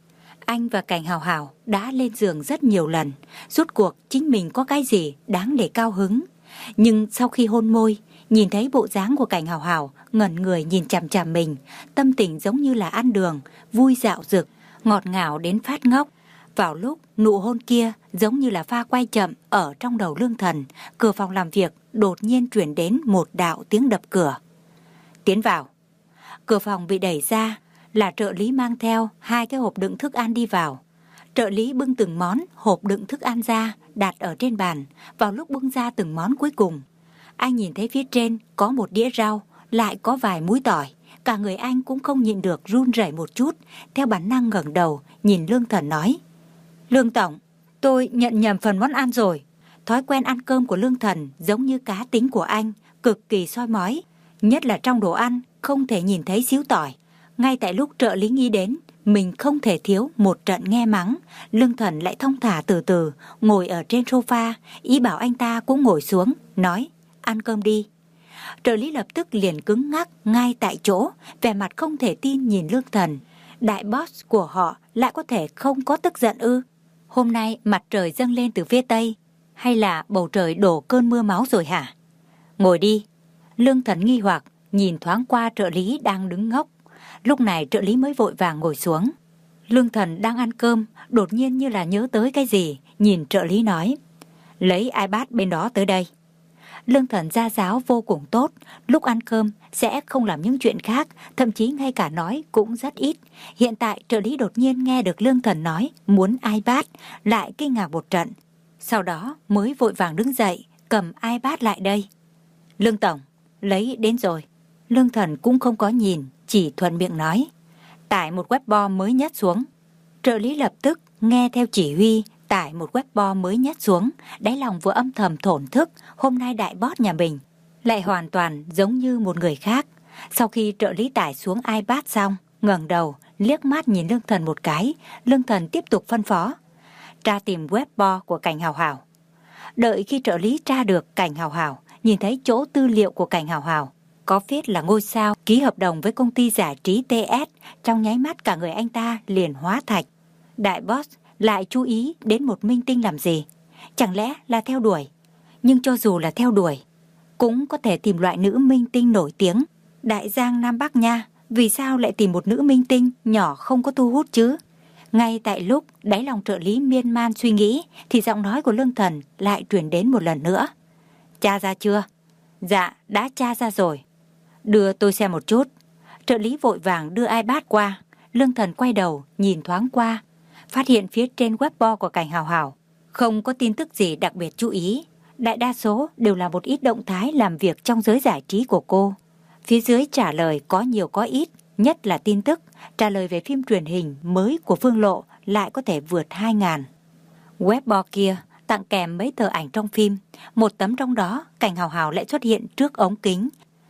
Anh và Cảnh Hào Hào đã lên giường rất nhiều lần, rốt cuộc chính mình có cái gì đáng để cao hứng. Nhưng sau khi hôn môi, nhìn thấy bộ dáng của Cảnh Hào Hào ngẩn người nhìn chằm chằm mình, tâm tình giống như là ăn đường, vui dạo dực, ngọt ngào đến phát ngốc. Vào lúc nụ hôn kia giống như là pha quay chậm ở trong đầu Lương Thần, cửa phòng làm việc đột nhiên truyền đến một đạo tiếng đập cửa. Tiến vào. Cửa phòng bị đẩy ra, là trợ lý mang theo hai cái hộp đựng thức ăn đi vào. Trợ lý bưng từng món hộp đựng thức ăn ra, đặt ở trên bàn. Vào lúc bưng ra từng món cuối cùng, anh nhìn thấy phía trên có một đĩa rau, lại có vài múi tỏi. Cả người anh cũng không nhịn được run rẩy một chút, theo bản năng ngẩng đầu nhìn Lương Thần nói: Lương Tổng, tôi nhận nhầm phần món ăn rồi. Thói quen ăn cơm của Lương Thần giống như cá tính của anh, cực kỳ soi mói, nhất là trong đồ ăn không thể nhìn thấy xíu tỏi. Ngay tại lúc trợ lý nghĩ đến mình không thể thiếu một trận nghe mắng, Lương Thần lại thong thả từ từ ngồi ở trên sofa, ý bảo anh ta cũng ngồi xuống, nói: ăn cơm đi. Trợ lý lập tức liền cứng ngắc ngay tại chỗ, vẻ mặt không thể tin nhìn Lương Thần. Đại boss của họ lại có thể không có tức giận ư? Hôm nay mặt trời dâng lên từ phía tây, hay là bầu trời đổ cơn mưa máu rồi hả? Ngồi đi. Lương Thần nghi hoặc nhìn thoáng qua trợ lý đang đứng ngốc. Lúc này trợ lý mới vội vàng ngồi xuống. Lương Thần đang ăn cơm, đột nhiên như là nhớ tới cái gì, nhìn trợ lý nói: lấy iPad bên đó tới đây. Lương Thần gia giáo vô cùng tốt, lúc ăn cơm sẽ không làm những chuyện khác, thậm chí ngay cả nói cũng rất ít. Hiện tại trợ lý đột nhiên nghe được Lương Thần nói muốn iPad, lại kinh ngạc một trận. Sau đó mới vội vàng đứng dậy, cầm iPad lại đây. Lương Tổng, lấy đến rồi. Lương Thần cũng không có nhìn, chỉ thuận miệng nói: tải một webbo mới nhất xuống. Trợ lý lập tức nghe theo chỉ huy, tải một webbo mới nhất xuống, đáy lòng vừa âm thầm thổn thức, hôm nay đại boss nhà mình lại hoàn toàn giống như một người khác. Sau khi trợ lý tải xuống iPad xong, ngẩng đầu liếc mắt nhìn Lương Thần một cái, Lương Thần tiếp tục phân phó: tra tìm webbo của Cảnh Hào Hào. Đợi khi trợ lý tra được Cảnh Hào Hào, nhìn thấy chỗ tư liệu của Cảnh Hào Hào có viết là ngôi sao ký hợp đồng với công ty giải trí tê ét, trong nháy mắt cả người anh ta liền hóa thạch. Đại boss lại chú ý đến một minh tinh làm gì? Chẳng lẽ là theo đuổi? Nhưng cho dù là theo đuổi, cũng có thể tìm loại nữ minh tinh nổi tiếng Đại Giang Nam Bắc nha. Vì sao lại tìm một nữ minh tinh nhỏ không có thu hút chứ? Ngay tại lúc đáy lòng trợ lý miên man suy nghĩ, thì giọng nói của Lương Thần lại truyền đến một lần nữa: tra ra chưa? Dạ, đã tra ra rồi. Đưa tôi xem một chút. Trợ lý vội vàng đưa iPad qua. Lương Thần quay đầu nhìn thoáng qua, phát hiện phía trên webbo của Cảnh Hào Hào không có tin tức gì đặc biệt chú ý. Đại đa số đều là một ít động thái làm việc trong giới giải trí của cô. Phía dưới trả lời có nhiều có ít, nhất là tin tức trả lời về phim truyền hình mới của Phương Lộ lại có thể vượt hai ngàn. Webbo kia tặng kèm mấy tờ ảnh trong phim, một tấm trong đó Cảnh Hào Hào lại xuất hiện trước ống kính.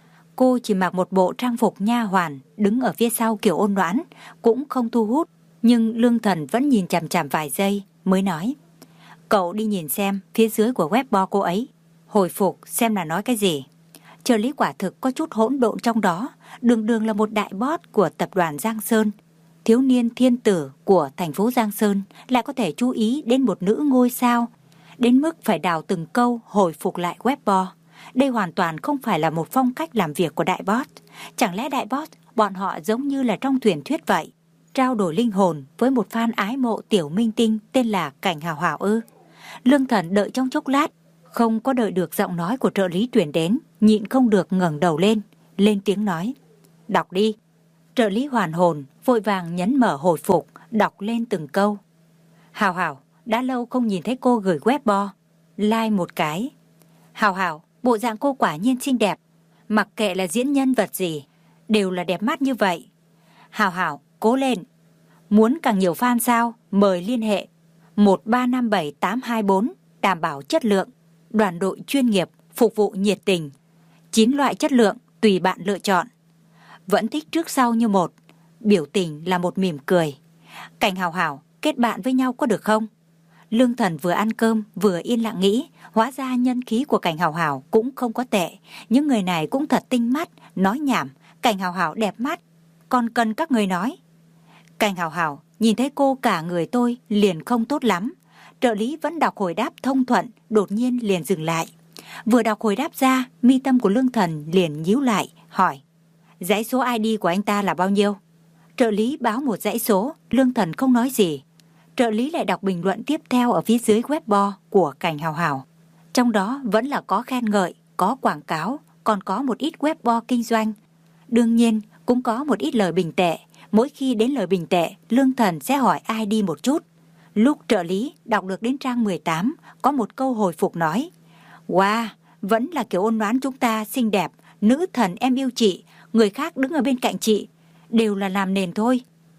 Cô chỉ mặc một bộ trang phục nha hoàn, đứng ở phía sau kiểu ôn đoán, cũng không thu hút. Nhưng Lương Thần vẫn nhìn chằm chằm vài giây mới nói: cậu đi nhìn xem phía dưới của webbo cô ấy, hồi phục xem là nói cái gì. Trợ lý quả thực có chút hỗn độn trong đó, đường đường là một đại boss của tập đoàn Giang Sơn, thiếu niên thiên tử của thành phố Giang Sơn, lại có thể chú ý đến một nữ ngôi sao, đến mức phải đào từng câu hồi phục lại webbo. Đây hoàn toàn không phải là một phong cách làm việc của đại boss. Chẳng lẽ đại boss bọn họ giống như là trong truyền thuyết vậy, trao đổi linh hồn với một fan ái mộ tiểu minh tinh tên là Cảnh Hào Hào ư? Lương Thần đợi trong chốc lát, không có đợi được giọng nói của trợ lý truyền đến, nhịn không được ngẩng đầu lên, lên tiếng nói: đọc đi. Trợ lý hoàn hồn, vội vàng nhấn mở hồi phục, đọc lên từng câu. Hào Hào, đã lâu không nhìn thấy cô gửi webbo, like một cái. Hào Hào, bộ dạng cô quả nhiên xinh đẹp, mặc kệ là diễn nhân vật gì, đều là đẹp mắt như vậy. Hào Hào, cố lên. Muốn càng nhiều fan sao? Mời liên hệ một ba năm bảy tám hai bốn, đảm bảo chất lượng, đoàn đội chuyên nghiệp, phục vụ nhiệt tình, chín loại chất lượng tùy bạn lựa chọn. Vẫn thích trước sau như một, biểu tình là một mỉm cười. Cảnh Hào Hào, kết bạn với nhau có được không? Lương Thần vừa ăn cơm vừa yên lặng nghĩ, hóa ra nhân khí của Cảnh Hào Hào cũng không có tệ. Những người này cũng thật tinh mắt, nói nhảm. Cảnh Hào Hào đẹp mắt, còn cần các người nói. Cảnh Hào Hào nhìn thấy cô cả người tôi liền không tốt lắm. Trợ lý vẫn đọc hồi đáp thông thuận, đột nhiên liền dừng lại. Vừa đọc hồi đáp ra, mi tâm của Lương Thần liền nhíu lại, hỏi: dãy số i đê của anh ta là bao nhiêu? Trợ lý báo một dãy số, Lương Thần không nói gì. Trợ lý lại đọc bình luận tiếp theo ở phía dưới webbo của Cảnh Hào Hào. Trong đó vẫn là có khen ngợi, có quảng cáo, còn có một ít webbo kinh doanh. Đương nhiên, cũng có một ít lời bình tệ. Mỗi khi đến lời bình tệ, Lương Thần sẽ hỏi i đê một chút. Lúc trợ lý đọc được đến trang mười tám, có một câu hồi phục nói: wow, vẫn là kiểu Ôn Noãn chúng ta xinh đẹp, nữ thần em yêu chị, người khác đứng ở bên cạnh chị, đều là làm nền thôi.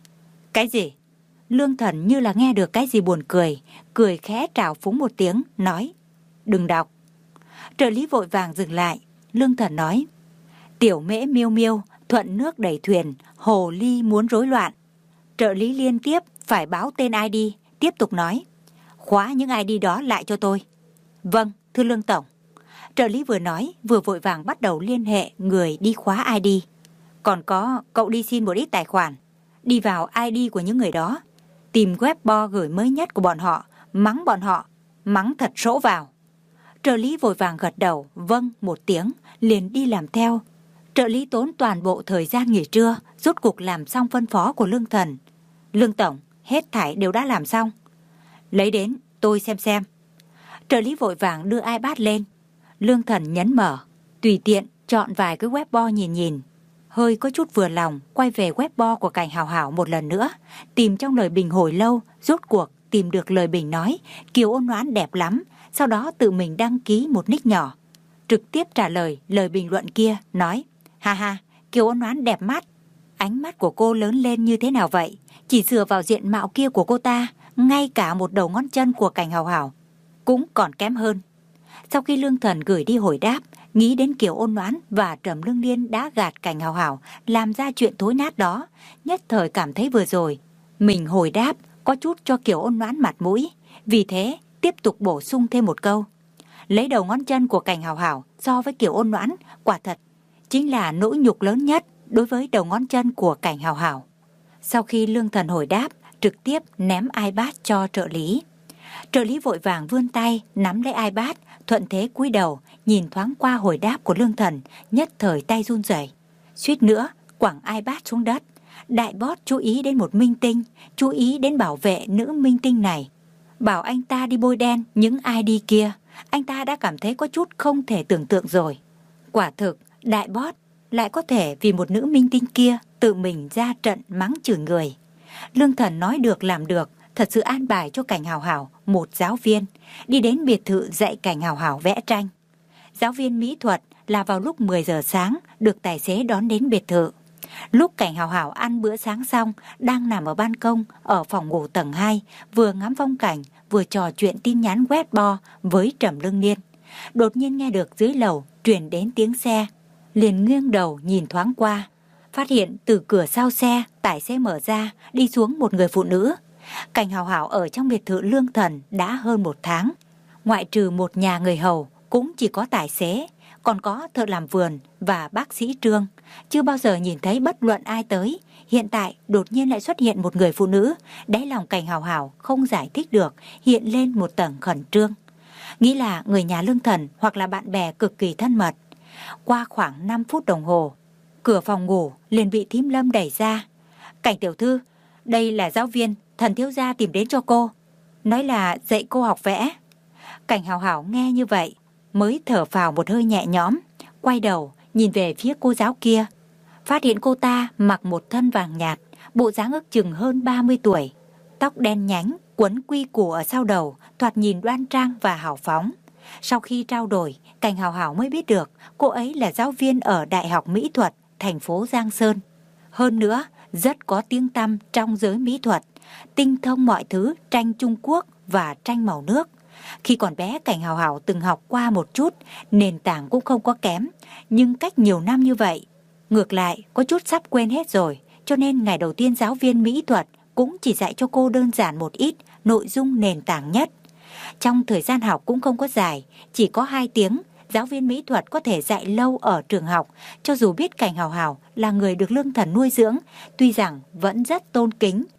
Cái gì? Lương Thần như là nghe được cái gì buồn cười, cười khẽ trào phúng một tiếng, nói: đừng đọc. Trợ lý vội vàng dừng lại. Lương Thần nói: tiểu mễ miêu miêu, thuận nước đẩy thuyền, hồ ly muốn rối loạn. Trợ lý liên tiếp phải báo tên i đê, tiếp tục nói: khóa những i đê đó lại cho tôi. Vâng, thưa Lương Tổng. Trợ lý vừa nói vừa vội vàng bắt đầu liên hệ người đi khóa i đê. Còn có, cậu đi xin một ít tài khoản, đi vào i đê của những người đó, tìm webbo gửi mới nhất của bọn họ, mắng bọn họ, mắng thật sỗ vào. Trợ lý vội vàng gật đầu, vâng một tiếng, liền đi làm theo. Trợ lý tốn toàn bộ thời gian nghỉ trưa, rốt cuộc làm xong phân phó của Lương Thần. Lương Tổng, hết thảy đều đã làm xong. Lấy đến, tôi xem xem. Trợ lý vội vàng đưa iPad lên. Lương Thần nhấn mở, tùy tiện chọn vài cái webbo nhìn nhìn. Hơi có chút vừa lòng, quay về webbo của Cảnh Hào Hào một lần nữa, tìm trong lời bình hồi lâu, rốt cuộc tìm được lời bình nói Kiều Ôn Noãn đẹp lắm, sau đó tự mình đăng ký một nick nhỏ. Trực tiếp trả lời lời bình luận kia, nói: ha ha, Kiều Ôn Noãn đẹp mắt. Ánh mắt của cô lớn lên như thế nào vậy? Chỉ dựa vào diện mạo kia của cô ta, ngay cả một đầu ngón chân của Cảnh Hào Hào cũng còn kém hơn. Sau khi Lương Thần gửi đi hồi đáp, nghĩ đến Kiều Ôn Noãn và Trầm Lương Liên đã gạt Cảnh Hào Hào làm ra chuyện thối nát đó, nhất thời cảm thấy vừa rồi mình hồi đáp có chút cho Kiều Ôn Noãn mặt mũi, vì thế tiếp tục bổ sung thêm một câu: lấy đầu ngón chân của Cảnh Hào Hào so với Kiều Ôn Noãn, quả thật chính là nỗi nhục lớn nhất đối với đầu ngón chân của Cảnh Hào Hào. Sau khi Lương Thần hồi đáp, trực tiếp ném iPad cho trợ lý. Trợ lý vội vàng vươn tay nắm lấy iPad, thuận thế cúi đầu nhìn thoáng qua hồi đáp của Lương Thần, nhất thời tay run rẩy, suýt nữa quẳng iPad xuống đất. Đại boss chú ý đến một minh tinh, chú ý đến bảo vệ nữ minh tinh này, bảo anh ta đi bôi đen những i đê kia, anh ta đã cảm thấy có chút không thể tưởng tượng rồi. Quả thực, đại boss lại có thể vì một nữ minh tinh kia tự mình ra trận mắng chửi người. Lương Thần nói được làm được, thật sự an bài cho Cảnh Hào Hào một giáo viên, đi đến biệt thự dạy Cảnh Hào Hào vẽ tranh. Giáo viên mỹ thuật là vào lúc mười giờ sáng được tài xế đón đến biệt thự. Lúc Cảnh Hào Hào ăn bữa sáng xong, đang nằm ở ban công ở phòng ngủ tầng hai, vừa ngắm phong cảnh vừa trò chuyện tin nhắn webbo với Trầm Lương Liên, đột nhiên nghe được dưới lầu truyền đến tiếng xe, liền nghiêng đầu nhìn thoáng qua, phát hiện từ cửa sau xe tài xế mở ra, đi xuống một người phụ nữ. Cảnh Hào Hào ở trong biệt thự Lương Thần đã hơn một tháng, ngoại trừ một nhà người hầu cũng chỉ có tài xế, còn có thợ làm vườn và bác sĩ Trương. Chưa bao giờ nhìn thấy bất luận ai tới, hiện tại đột nhiên lại xuất hiện một người phụ nữ. Đáy lòng Cảnh Hào Hào không giải thích được, hiện lên một tầng khẩn trương, nghĩ là người nhà Lương Thần hoặc là bạn bè cực kỳ thân mật. Qua khoảng năm phút đồng hồ, cửa phòng ngủ liền bị thím Lâm đẩy ra. Cảnh tiểu thư, đây là giáo viên Thần thiếu gia tìm đến cho cô, nói là dạy cô học vẽ. Cảnh Hào Hào nghe như vậy mới thở phào một hơi nhẹ nhõm, quay đầu nhìn về phía cô giáo kia, phát hiện cô ta mặc một thân vàng nhạt, bộ dáng ước chừng hơn ba mươi tuổi, tóc đen nhánh quấn quy củ ở sau đầu, thoạt nhìn đoan trang và hào phóng. Sau khi trao đổi, Cảnh Hào Hào mới biết được cô ấy là giáo viên ở Đại học Mỹ thuật thành phố Giang Sơn, hơn nữa rất có tiếng tăm trong giới mỹ thuật, tinh thông mọi thứ tranh Trung Quốc và tranh màu nước. Khi còn bé, Cảnh Hào Hào từng học qua một chút, nền tảng cũng không có kém, nhưng cách nhiều năm như vậy, ngược lại có chút sắp quên hết rồi, cho nên ngày đầu tiên giáo viên mỹ thuật cũng chỉ dạy cho cô đơn giản một ít nội dung nền tảng nhất. Trong thời gian học cũng không có dài, chỉ có hai tiếng, giáo viên mỹ thuật có thể dạy lâu ở trường học. Cho dù biết Cảnh Hào Hào là người được Lương Thần nuôi dưỡng, tuy rằng vẫn rất tôn kính,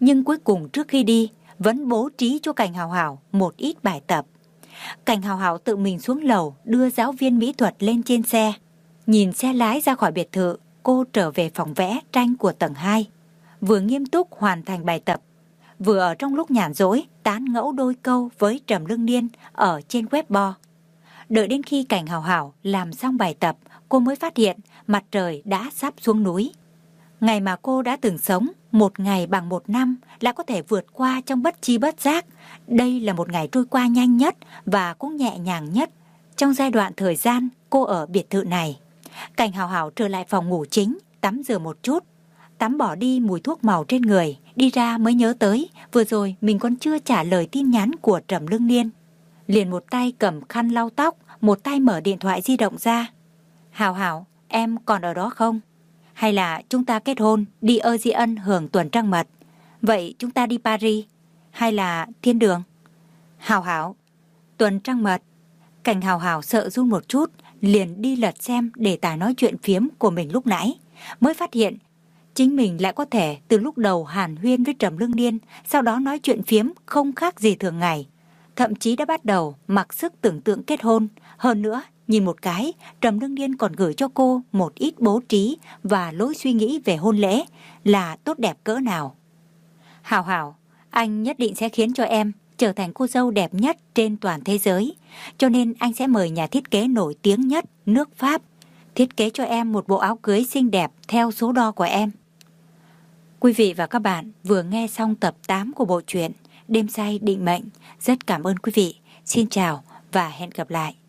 nhưng cuối cùng trước khi đi vẫn bố trí cho Cảnh Hào Hào một ít bài tập. Cảnh Hào Hào tự mình xuống lầu đưa giáo viên mỹ thuật lên trên xe. Nhìn xe lái ra khỏi biệt thự, cô trở về phòng vẽ tranh của tầng hai. Vừa nghiêm túc hoàn thành bài tập, vừa ở trong lúc nhàn rỗi tán ngẫu đôi câu với Trầm Lương Niên ở trên Weibo. Đợi đến khi Cảnh Hào Hào làm xong bài tập, cô mới phát hiện mặt trời đã sắp xuống núi. Ngày mà cô đã từng sống, một ngày bằng một năm lại có thể vượt qua trong bất chi bất giác. Đây là một ngày trôi qua nhanh nhất và cũng nhẹ nhàng nhất trong giai đoạn thời gian cô ở biệt thự này. Cảnh Hào Hào trở lại phòng ngủ chính, tắm rửa một chút, tắm bỏ đi mùi thuốc màu trên người, đi ra mới nhớ tới vừa rồi mình còn chưa trả lời tin nhắn của Trầm Lương Niên. Liền một tay cầm khăn lau tóc, một tay mở điện thoại di động ra. Hào Hào, em còn ở đó không? Hay là chúng ta kết hôn, đi ơ di ân hưởng tuần trăng mật? Vậy chúng ta đi Paris hay là thiên đường? Hào Hào, tuần trăng mật. Cảnh Hào Hào sợ run một chút, liền đi lật xem đề tài nói chuyện phiếm của mình lúc nãy, mới phát hiện chính mình lại có thể từ lúc đầu hàn huyên với Trầm Lương Niên, sau đó nói chuyện phiếm không khác gì thường ngày. Thậm chí đã bắt đầu mặc sức tưởng tượng kết hôn. Hơn nữa, nhìn một cái, Trầm Lương Niên còn gửi cho cô một ít bố trí và lối suy nghĩ về hôn lễ là tốt đẹp cỡ nào. Hào Hào, anh nhất định sẽ khiến cho em trở thành cô dâu đẹp nhất trên toàn thế giới. Cho nên anh sẽ mời nhà thiết kế nổi tiếng nhất nước Pháp thiết kế cho em một bộ áo cưới xinh đẹp theo số đo của em. Quý vị và các bạn vừa nghe xong tập tám của bộ truyện Đêm Say Định Mệnh. Rất cảm ơn quý vị. Xin chào và hẹn gặp lại.